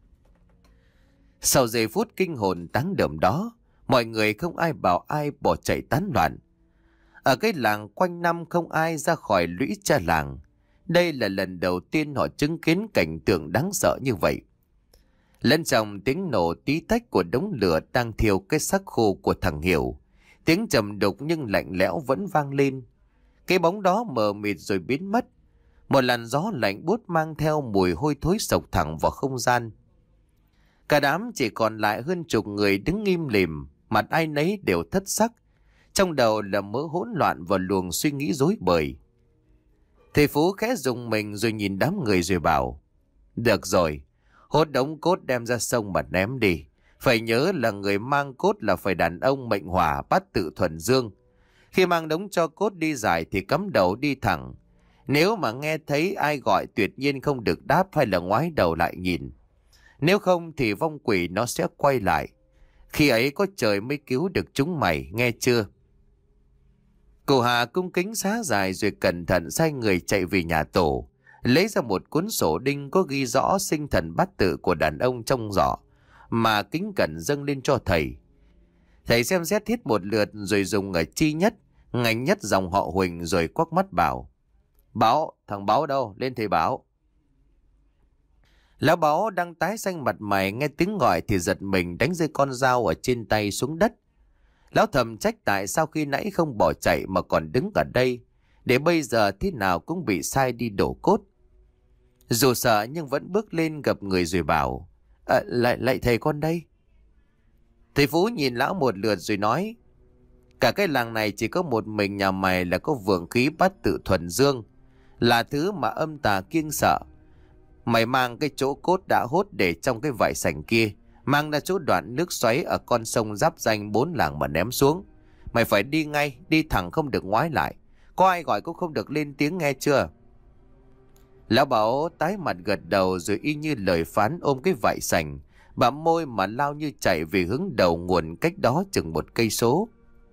Sau giây phút kinh hồn táng đờm đó, mọi người không ai bảo ai bỏ chạy tán loạn. Ở cái làng quanh năm không ai ra khỏi lũy cha làng. Đây là lần đầu tiên họ chứng kiến cảnh tượng đáng sợ như vậy. Lẫn trong tiếng nổ tí tách của đống lửa đang thiêu cái xác khô của thằng Hiểu, tiếng trầm đục nhưng lạnh lẽo vẫn vang lên. Cái bóng đó mờ mịt rồi biến mất. Một làn gió lạnh buốt mang theo mùi hôi thối sộc thẳng vào không gian. Cả đám chỉ còn lại hơn chục người đứng im lìm, mặt ai nấy đều thất sắc. Trong đầu là mớ hỗn loạn và luồng suy nghĩ rối bời. Thầy Phú khẽ rùng mình rồi nhìn đám người rồi bảo: "Được rồi, hốt đống cốt đem ra sông mà ném đi. Phải nhớ là người mang cốt là phải đàn ông mệnh hỏa bát tự thuần dương. Khi mang đống cho cốt đi giải thì cắm đầu đi thẳng. Nếu mà nghe thấy ai gọi tuyệt nhiên không được đáp hay là ngoái đầu lại nhìn. Nếu không thì vong quỷ nó sẽ quay lại. Khi ấy có trời mới cứu được chúng mày, nghe chưa?" Cụ Hà cung kính xá dài rồi cẩn thận sai người chạy về nhà tổ, lấy ra một cuốn sổ đinh có ghi rõ sinh thần bát tự của đàn ông trong giỏ, mà kính cẩn dâng lên cho thầy. Thầy xem xét hết một lượt rồi dùng ở chi nhất, ngành nhất dòng họ Huỳnh rồi quắc mắt bảo: "Báo, thằng Báo đâu? Lên thầy Báo." Lão Báo đang tái xanh mặt mày nghe tiếng gọi thì giật mình đánh rơi con dao ở trên tay xuống đất. Lão thầm trách tại sao khi nãy không bỏ chạy mà còn đứng ở đây, để bây giờ thế nào cũng bị sai đi đổ cốt. Dù sợ nhưng vẫn bước lên gặp người rồi bảo: à, lại lại thầy con đây." Thầy Phú nhìn lão một lượt rồi nói: "Cả cái làng này chỉ có một mình nhà mày là có vượng khí bát tự thuần dương, là thứ mà âm tà kiêng sợ. Mày mang cái chỗ cốt đã hốt để trong cái vải sành kia, mang ra chỗ đoạn nước xoáy ở con sông giáp ranh bốn làng mà ném xuống. Mày phải đi ngay, đi thẳng không được ngoái lại. Có ai gọi cũng không được lên tiếng, nghe chưa?" Lão Bảo tái mặt gật đầu rồi y như lời phán ôm cái vải sành, bặm môi mà lao như chạy về hướng đầu nguồn cách đó chừng một cây số.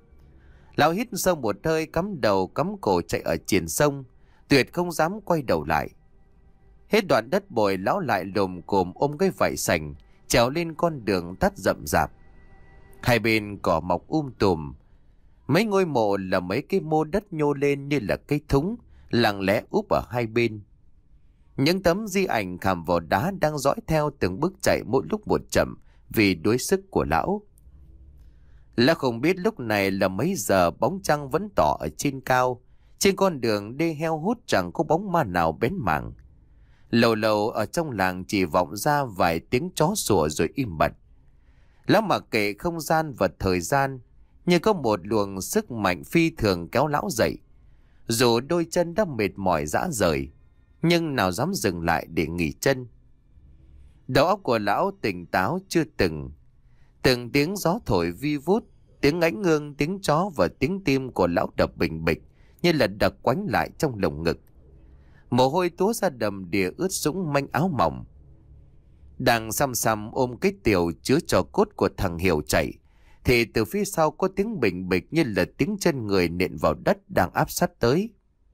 Lão hít sâu một hơi, cắm đầu cắm cổ chạy ở triền sông, tuyệt không dám quay đầu lại. Hết đoạn đất bồi, lão lại lồm cồm ôm cái vải sành trèo lên con đường tắt rậm rạp. Hai bên cỏ mọc um tùm, mấy ngôi mộ là mấy cái mô đất nhô lên như là cây thúng, lặng lẽ úp ở hai bên. Những tấm di ảnh khảm vào đá đang dõi theo từng bước chạy mỗi lúc một chậm vì đuối sức của lão. Lão không biết lúc này là mấy giờ, bóng trăng vẫn tỏ ở trên cao. Trên con đường đê heo hút chẳng có bóng ma nào bén mảng. Lâu lâu ở trong làng chỉ vọng ra vài tiếng chó sủa rồi im bặt. Lão mặc kệ không gian và thời gian, như có một luồng sức mạnh phi thường kéo lão dậy. Dù đôi chân đã mệt mỏi rã rời, nhưng nào dám dừng lại để nghỉ chân. Đầu óc của lão tỉnh táo chưa từng. Từng tiếng gió thổi vi vút, tiếng ánh ngương, tiếng chó và tiếng tim của lão đập bình bịch như là đập quánh lại trong lồng ngực. Mồ hôi túa ra đầm đìa ướt sũng manh áo mỏng. Đang xăm xăm ôm cái tiểu chứa trò cốt của thằng Hiểu chạy, thì từ phía sau có tiếng bình bịch như là tiếng chân người nện vào đất đang áp sát tới.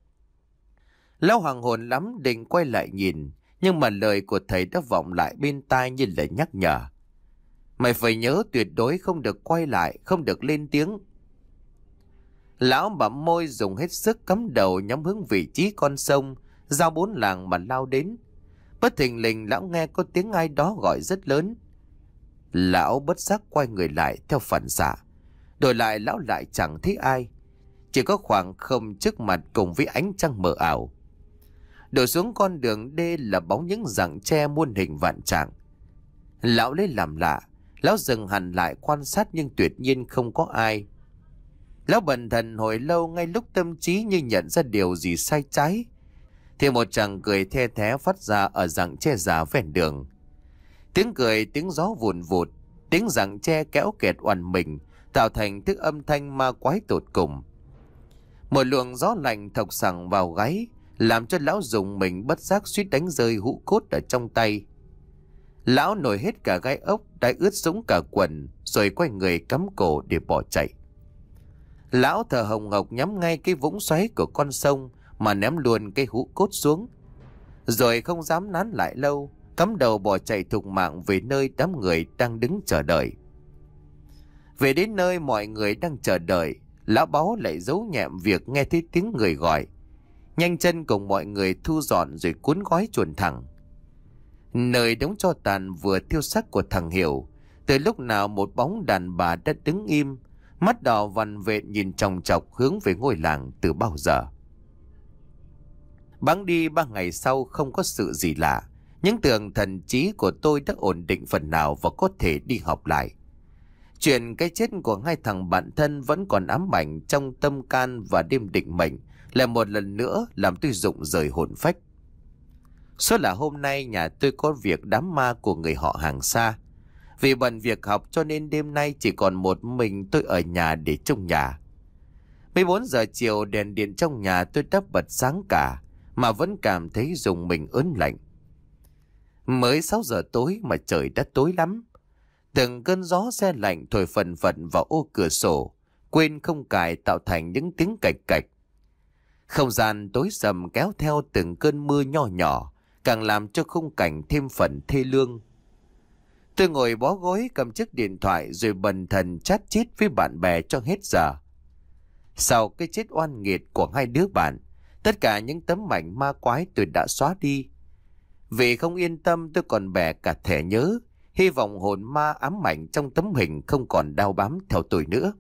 Lão hoàng hồn lắm định quay lại nhìn, nhưng mà lời của thầy đã vọng lại bên tai như là nhắc nhở: "Mày phải nhớ tuyệt đối không được quay lại, không được lên tiếng." Lão bặm môi dùng hết sức cắm đầu nhắm hướng vị trí con sông giao bốn làng mà lao đến. Bất thình lình lão nghe có tiếng ai đó gọi rất lớn. Lão bất giác quay người lại theo phản xạ. Đổi lại lão lại chẳng thấy ai, chỉ có khoảng không trước mặt cùng với ánh trăng mờ ảo. Đổ xuống con đường đê là bóng những rặng tre muôn hình vạn trạng. Lão lấy làm lạ, lão dừng hẳn lại quan sát nhưng tuyệt nhiên không có ai. Lão bần thần hồi lâu, ngay lúc tâm trí như nhận ra điều gì sai trái thì một chàng cười the thé phát ra ở rặng tre già ven đường. Tiếng cười, tiếng gió vùn vụt, tiếng rặng tre kéo kẹt oằn mình tạo thành thứ âm thanh ma quái tột cùng. Một luồng gió lạnh thọc sẳng vào gáy làm cho lão dùng mình bất giác suýt đánh rơi hũ cốt ở trong tay. Lão nổi hết cả gai ốc, đã ướt sũng cả quần, rồi quay người cắm cổ để bỏ chạy. Lão thở hồng hộc nhắm ngay cái vũng xoáy của con sông mà ném luôn cái hũ cốt xuống, rồi không dám nán lại lâu, cắm đầu bỏ chạy thục mạng về nơi đám người đang đứng chờ đợi. Về đến nơi mọi người đang chờ đợi, lão báu lại giấu nhẹm việc nghe thấy tiếng người gọi, nhanh chân cùng mọi người thu dọn rồi cuốn gói chuồn thẳng. Nơi đống tro tàn vừa thiêu xác của thằng Hiểu, từ lúc nào một bóng đàn bà đã đứng im, mắt đỏ vằn vện nhìn chòng chọc hướng về ngôi làng từ bao giờ. Bẵng đi ba ngày sau không có sự gì lạ, những tường thần trí của tôi đã ổn định phần nào và có thể đi học lại. Chuyện cái chết của hai thằng bạn thân vẫn còn ám ảnh trong tâm can và đêm định mệnh lại một lần nữa làm tôi rụng rời hồn phách. Số là hôm nay nhà tôi có việc đám ma của người họ hàng xa. Vì bận việc học cho nên đêm nay chỉ còn một mình tôi ở nhà để trông nhà. mười bốn giờ chiều đèn điện trong nhà tôi đã bật sáng cả mà vẫn cảm thấy rùng mình ớn lạnh. Mới sáu giờ tối mà trời đã tối lắm. Từng cơn gió se lạnh thổi phần phật vào ô cửa sổ, quên không cài tạo thành những tiếng cạch cạch. Không gian tối sầm kéo theo từng cơn mưa nho nhỏ, càng làm cho khung cảnh thêm phần thê lương. Tôi ngồi bó gối cầm chiếc điện thoại rồi bần thần chat chít với bạn bè cho hết giờ. Sau cái chết oan nghiệt của hai đứa bạn, tất cả những tấm ảnh ma quái tôi đã xóa đi. Vì không yên tâm tôi còn bẻ cả thẻ nhớ, hy vọng hồn ma ám ảnh trong tấm hình không còn đau bám theo tôi nữa.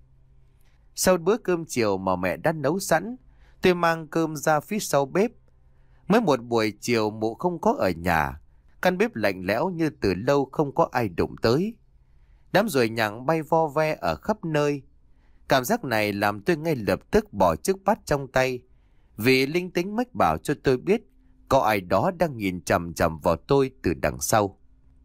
Sau bữa cơm chiều mà mẹ đã nấu sẵn, tôi mang cơm ra phía sau bếp. Mới một buổi chiều mụ không có ở nhà, căn bếp lạnh lẽo như từ lâu không có ai đụng tới. Đám ruồi nhặng bay vo ve ở khắp nơi. Cảm giác này làm tôi ngay lập tức bỏ chiếc bát trong tay, vì linh tính mách bảo cho tôi biết có ai đó đang nhìn chằm chằm vào tôi từ đằng sau.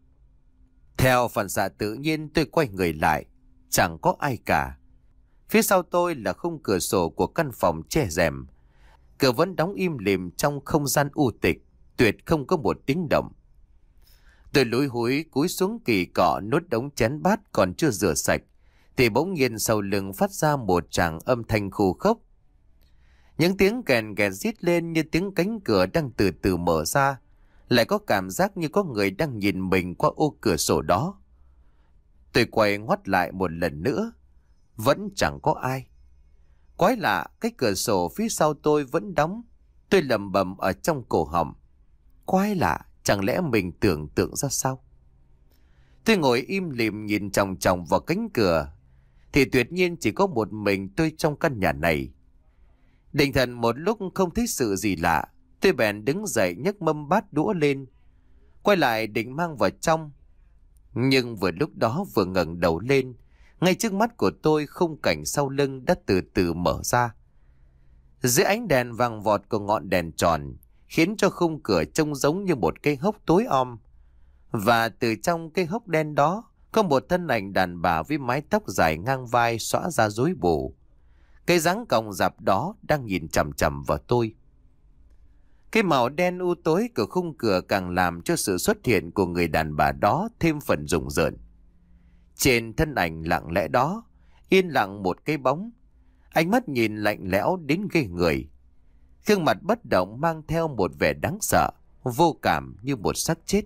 Theo phản xạ tự nhiên tôi quay người lại, chẳng có ai cả. Phía sau tôi là khung cửa sổ của căn phòng che rèm. Cửa vẫn đóng im lìm trong không gian u tịch, tuyệt không có một tiếng động. Tôi lúi húi cúi xuống kỳ cọ nuốt đống chén bát còn chưa rửa sạch, thì bỗng nhiên sau lưng phát ra một tràng âm thanh khô khốc. Những tiếng kèn kẹt rít lên như tiếng cánh cửa đang từ từ mở ra, lại có cảm giác như có người đang nhìn mình qua ô cửa sổ đó. Tôi quay ngoắt lại một lần nữa, vẫn chẳng có ai. Quái lạ, cái cửa sổ phía sau tôi vẫn đóng. Tôi lẩm bẩm ở trong cổ họng. Quái lạ, chẳng lẽ mình tưởng tượng ra sao? Tôi ngồi im lìm nhìn chòng chòng vào cánh cửa, thì tuyệt nhiên chỉ có một mình tôi trong căn nhà này. Định thần một lúc không thấy sự gì lạ, tôi bèn đứng dậy nhấc mâm bát đũa lên, quay lại định mang vào trong. Nhưng vừa lúc đó vừa ngẩng đầu lên, ngay trước mắt của tôi khung cảnh sau lưng đã từ từ mở ra. Dưới ánh đèn vàng vọt của ngọn đèn tròn khiến cho khung cửa trông giống như một cái hốc tối om. Và từ trong cái hốc đen đó có một thân ảnh đàn bà với mái tóc dài ngang vai xõa ra rối bù. Cái dáng còng rạp đó đang nhìn chằm chằm vào tôi. Cái màu đen u tối của khung cửa càng làm cho sự xuất hiện của người đàn bà đó thêm phần rùng rợn. Trên thân ảnh lặng lẽ đó, yên lặng một cái bóng, ánh mắt nhìn lạnh lẽo đến ghê người. Gương mặt bất động mang theo một vẻ đáng sợ, vô cảm như một xác chết.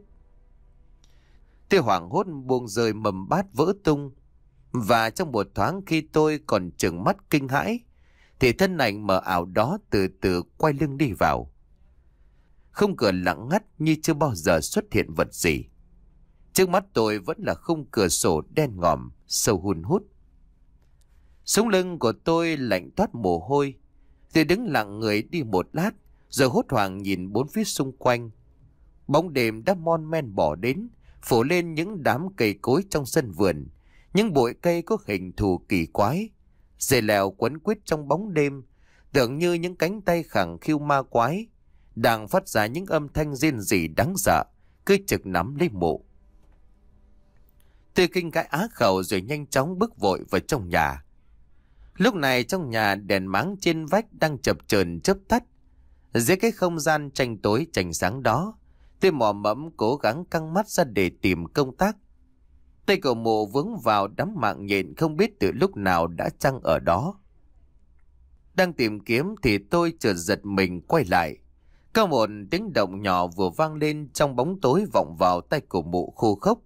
Tôi hoảng hốt buông rơi mầm bát vỡ tung, và trong một thoáng khi tôi còn trừng mắt kinh hãi thì thân ảnh mờ ảo đó từ từ quay lưng đi vào. Khung cửa lặng ngắt như chưa bao giờ xuất hiện vật gì. Trước mắt tôi vẫn là khung cửa sổ đen ngòm, sâu hun hút. Sống lưng của tôi lạnh toát mồ hôi. Tôi đứng lặng người đi một lát, rồi hốt hoảng nhìn bốn phía xung quanh. Bóng đêm đã mon men bỏ đến, phủ lên những đám cây cối trong sân vườn. Những bụi cây có hình thù kỳ quái, dây leo quấn quýt trong bóng đêm, tưởng như những cánh tay khẳng khiu ma quái, đang phát ra những âm thanh rên rỉ đáng sợ, cứ trực nắm lấy mộ. Tôi kinh cái á khẩu rồi nhanh chóng bước vội vào trong nhà. Lúc này trong nhà đèn máng trên vách đang chập chờn chớp tắt. Dưới cái không gian tranh tối tranh sáng đó, tôi mò mẫm cố gắng căng mắt ra để tìm công tắc. Tay của mụ vướng vào đám mạng nhện không biết từ lúc nào đã chăng ở đó. Đang tìm kiếm thì tôi chợt giật mình quay lại. Có một tiếng động nhỏ vừa vang lên trong bóng tối vọng vào tay của mụ khô khốc.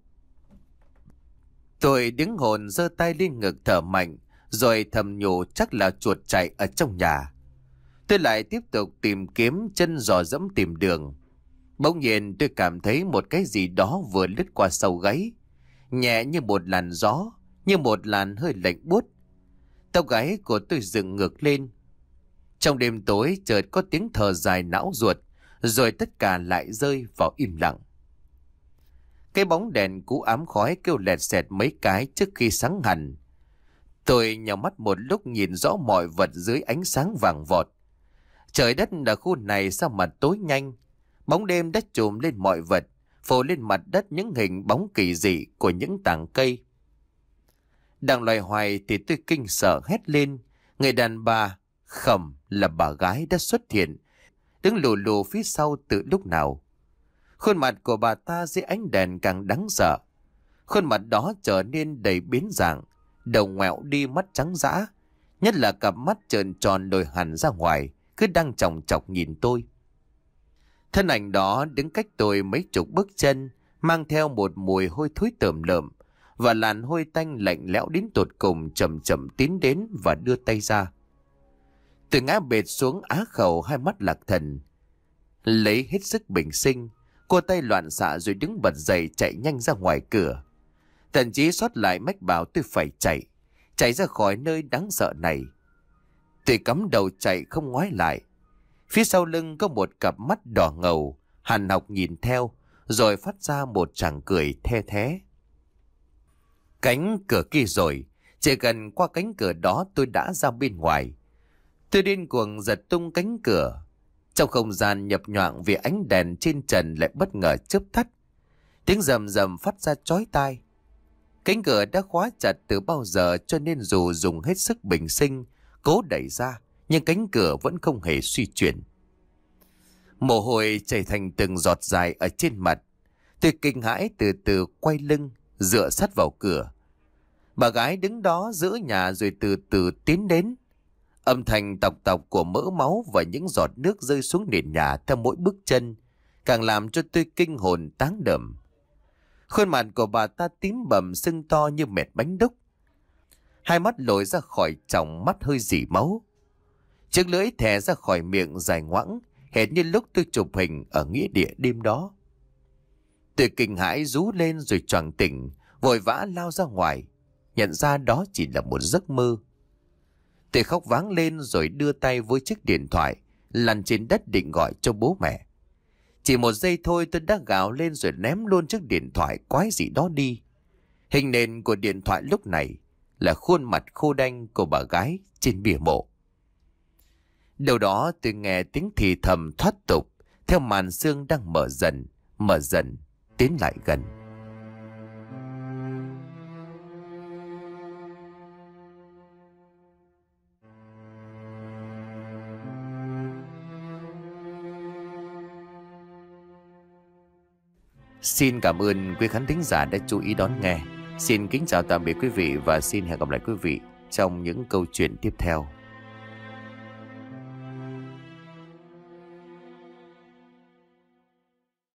Tôi đứng hồn giơ tay lên ngực thở mạnh, rồi thầm nhủ chắc là chuột chạy ở trong nhà. Tôi lại tiếp tục tìm kiếm, chân dò dẫm tìm đường. Bỗng nhiên tôi cảm thấy một cái gì đó vừa lướt qua sau gáy, nhẹ như một làn gió, như một làn hơi lạnh buốt. Tóc gáy của tôi dựng ngược lên. Trong đêm tối chợt có tiếng thở dài não ruột, rồi tất cả lại rơi vào im lặng. Cái bóng đèn cũ ám khói kêu lẹt xẹt mấy cái trước khi sáng hẳn. Tôi nhào mắt một lúc nhìn rõ mọi vật dưới ánh sáng vàng vọt. Trời đất ở khu này sao mà tối nhanh. Bóng đêm đã trùm lên mọi vật, phủ lên mặt đất những hình bóng kỳ dị của những tảng cây. Đang loay hoay thì tôi kinh sợ hét lên. Người đàn bà khẩm là bà gái đã xuất hiện, đứng lù lù phía sau từ lúc nào. Khuôn mặt của bà ta dưới ánh đèn càng đáng sợ. Khuôn mặt đó trở nên đầy biến dạng, đầu ngoẹo đi, mắt trắng dã, nhất là cặp mắt trợn tròn lồi hẳn ra ngoài, cứ đang chòng chọc nhìn tôi. Thân ảnh đó đứng cách tôi mấy chục bước chân, mang theo một mùi hôi thối tởm lợm, và làn hôi tanh lạnh lẽo đến tột cùng chậm chậm tiến đến và đưa tay ra. Tôi ngã bệt xuống á khẩu, hai mắt lạc thần. Lấy hết sức bình sinh, cô tay loạn xạ rồi đứng bật dậy chạy nhanh ra ngoài cửa. Thậm chí sót lại mách bảo tôi phải chạy, chạy ra khỏi nơi đáng sợ này. Tôi cắm đầu chạy không ngoái lại. Phía sau lưng có một cặp mắt đỏ ngầu, hằn học nhìn theo, rồi phát ra một tràng cười the thé. Cánh cửa kia rồi, chỉ gần qua cánh cửa đó tôi đã ra bên ngoài. Tôi điên cuồng giật tung cánh cửa. Trong không gian nhập nhoạng vì ánh đèn trên trần lại bất ngờ chớp tắt. Tiếng rầm rầm phát ra chói tai. Cánh cửa đã khóa chặt từ bao giờ, cho nên dù dùng hết sức bình sinh cố đẩy ra, nhưng cánh cửa vẫn không hề suy chuyển. Mồ hôi chảy thành từng giọt dài ở trên mặt. Tôi kinh hãi từ từ quay lưng, dựa sát vào cửa. Bà gái đứng đó giữa nhà rồi từ từ tiến đến. Âm thanh tọc tọc của mỡ máu và những giọt nước rơi xuống nền nhà theo mỗi bước chân càng làm cho tôi kinh hồn táng đờm. Khuôn mặt của bà ta tím bầm, sưng to như mệt bánh đúc. Hai mắt lồi ra khỏi tròng mắt hơi rỉ máu. Chiếc lưỡi thè ra khỏi miệng dài ngoãng, hệt như lúc tôi chụp hình ở nghĩa địa đêm đó. Tôi kinh hãi rú lên rồi choàng tỉnh, vội vã lao ra ngoài, nhận ra đó chỉ là một giấc mơ. Tôi khóc váng lên rồi đưa tay với chiếc điện thoại lăn trên đất định gọi cho bố mẹ. Chỉ một giây thôi tôi đã gào lên rồi ném luôn chiếc điện thoại quái dị đó đi. Hình nền của điện thoại lúc này là khuôn mặt khô đanh của bà gái trên bia mộ. Đâu đó tôi nghe tiếng thì thầm thoát tục theo màn sương đang mở dần, mở dần, tiến lại gần. Xin cảm ơn quý khán thính giả đã chú ý đón nghe. Xin kính chào tạm biệt quý vị và xin hẹn gặp lại quý vị trong những câu chuyện tiếp theo.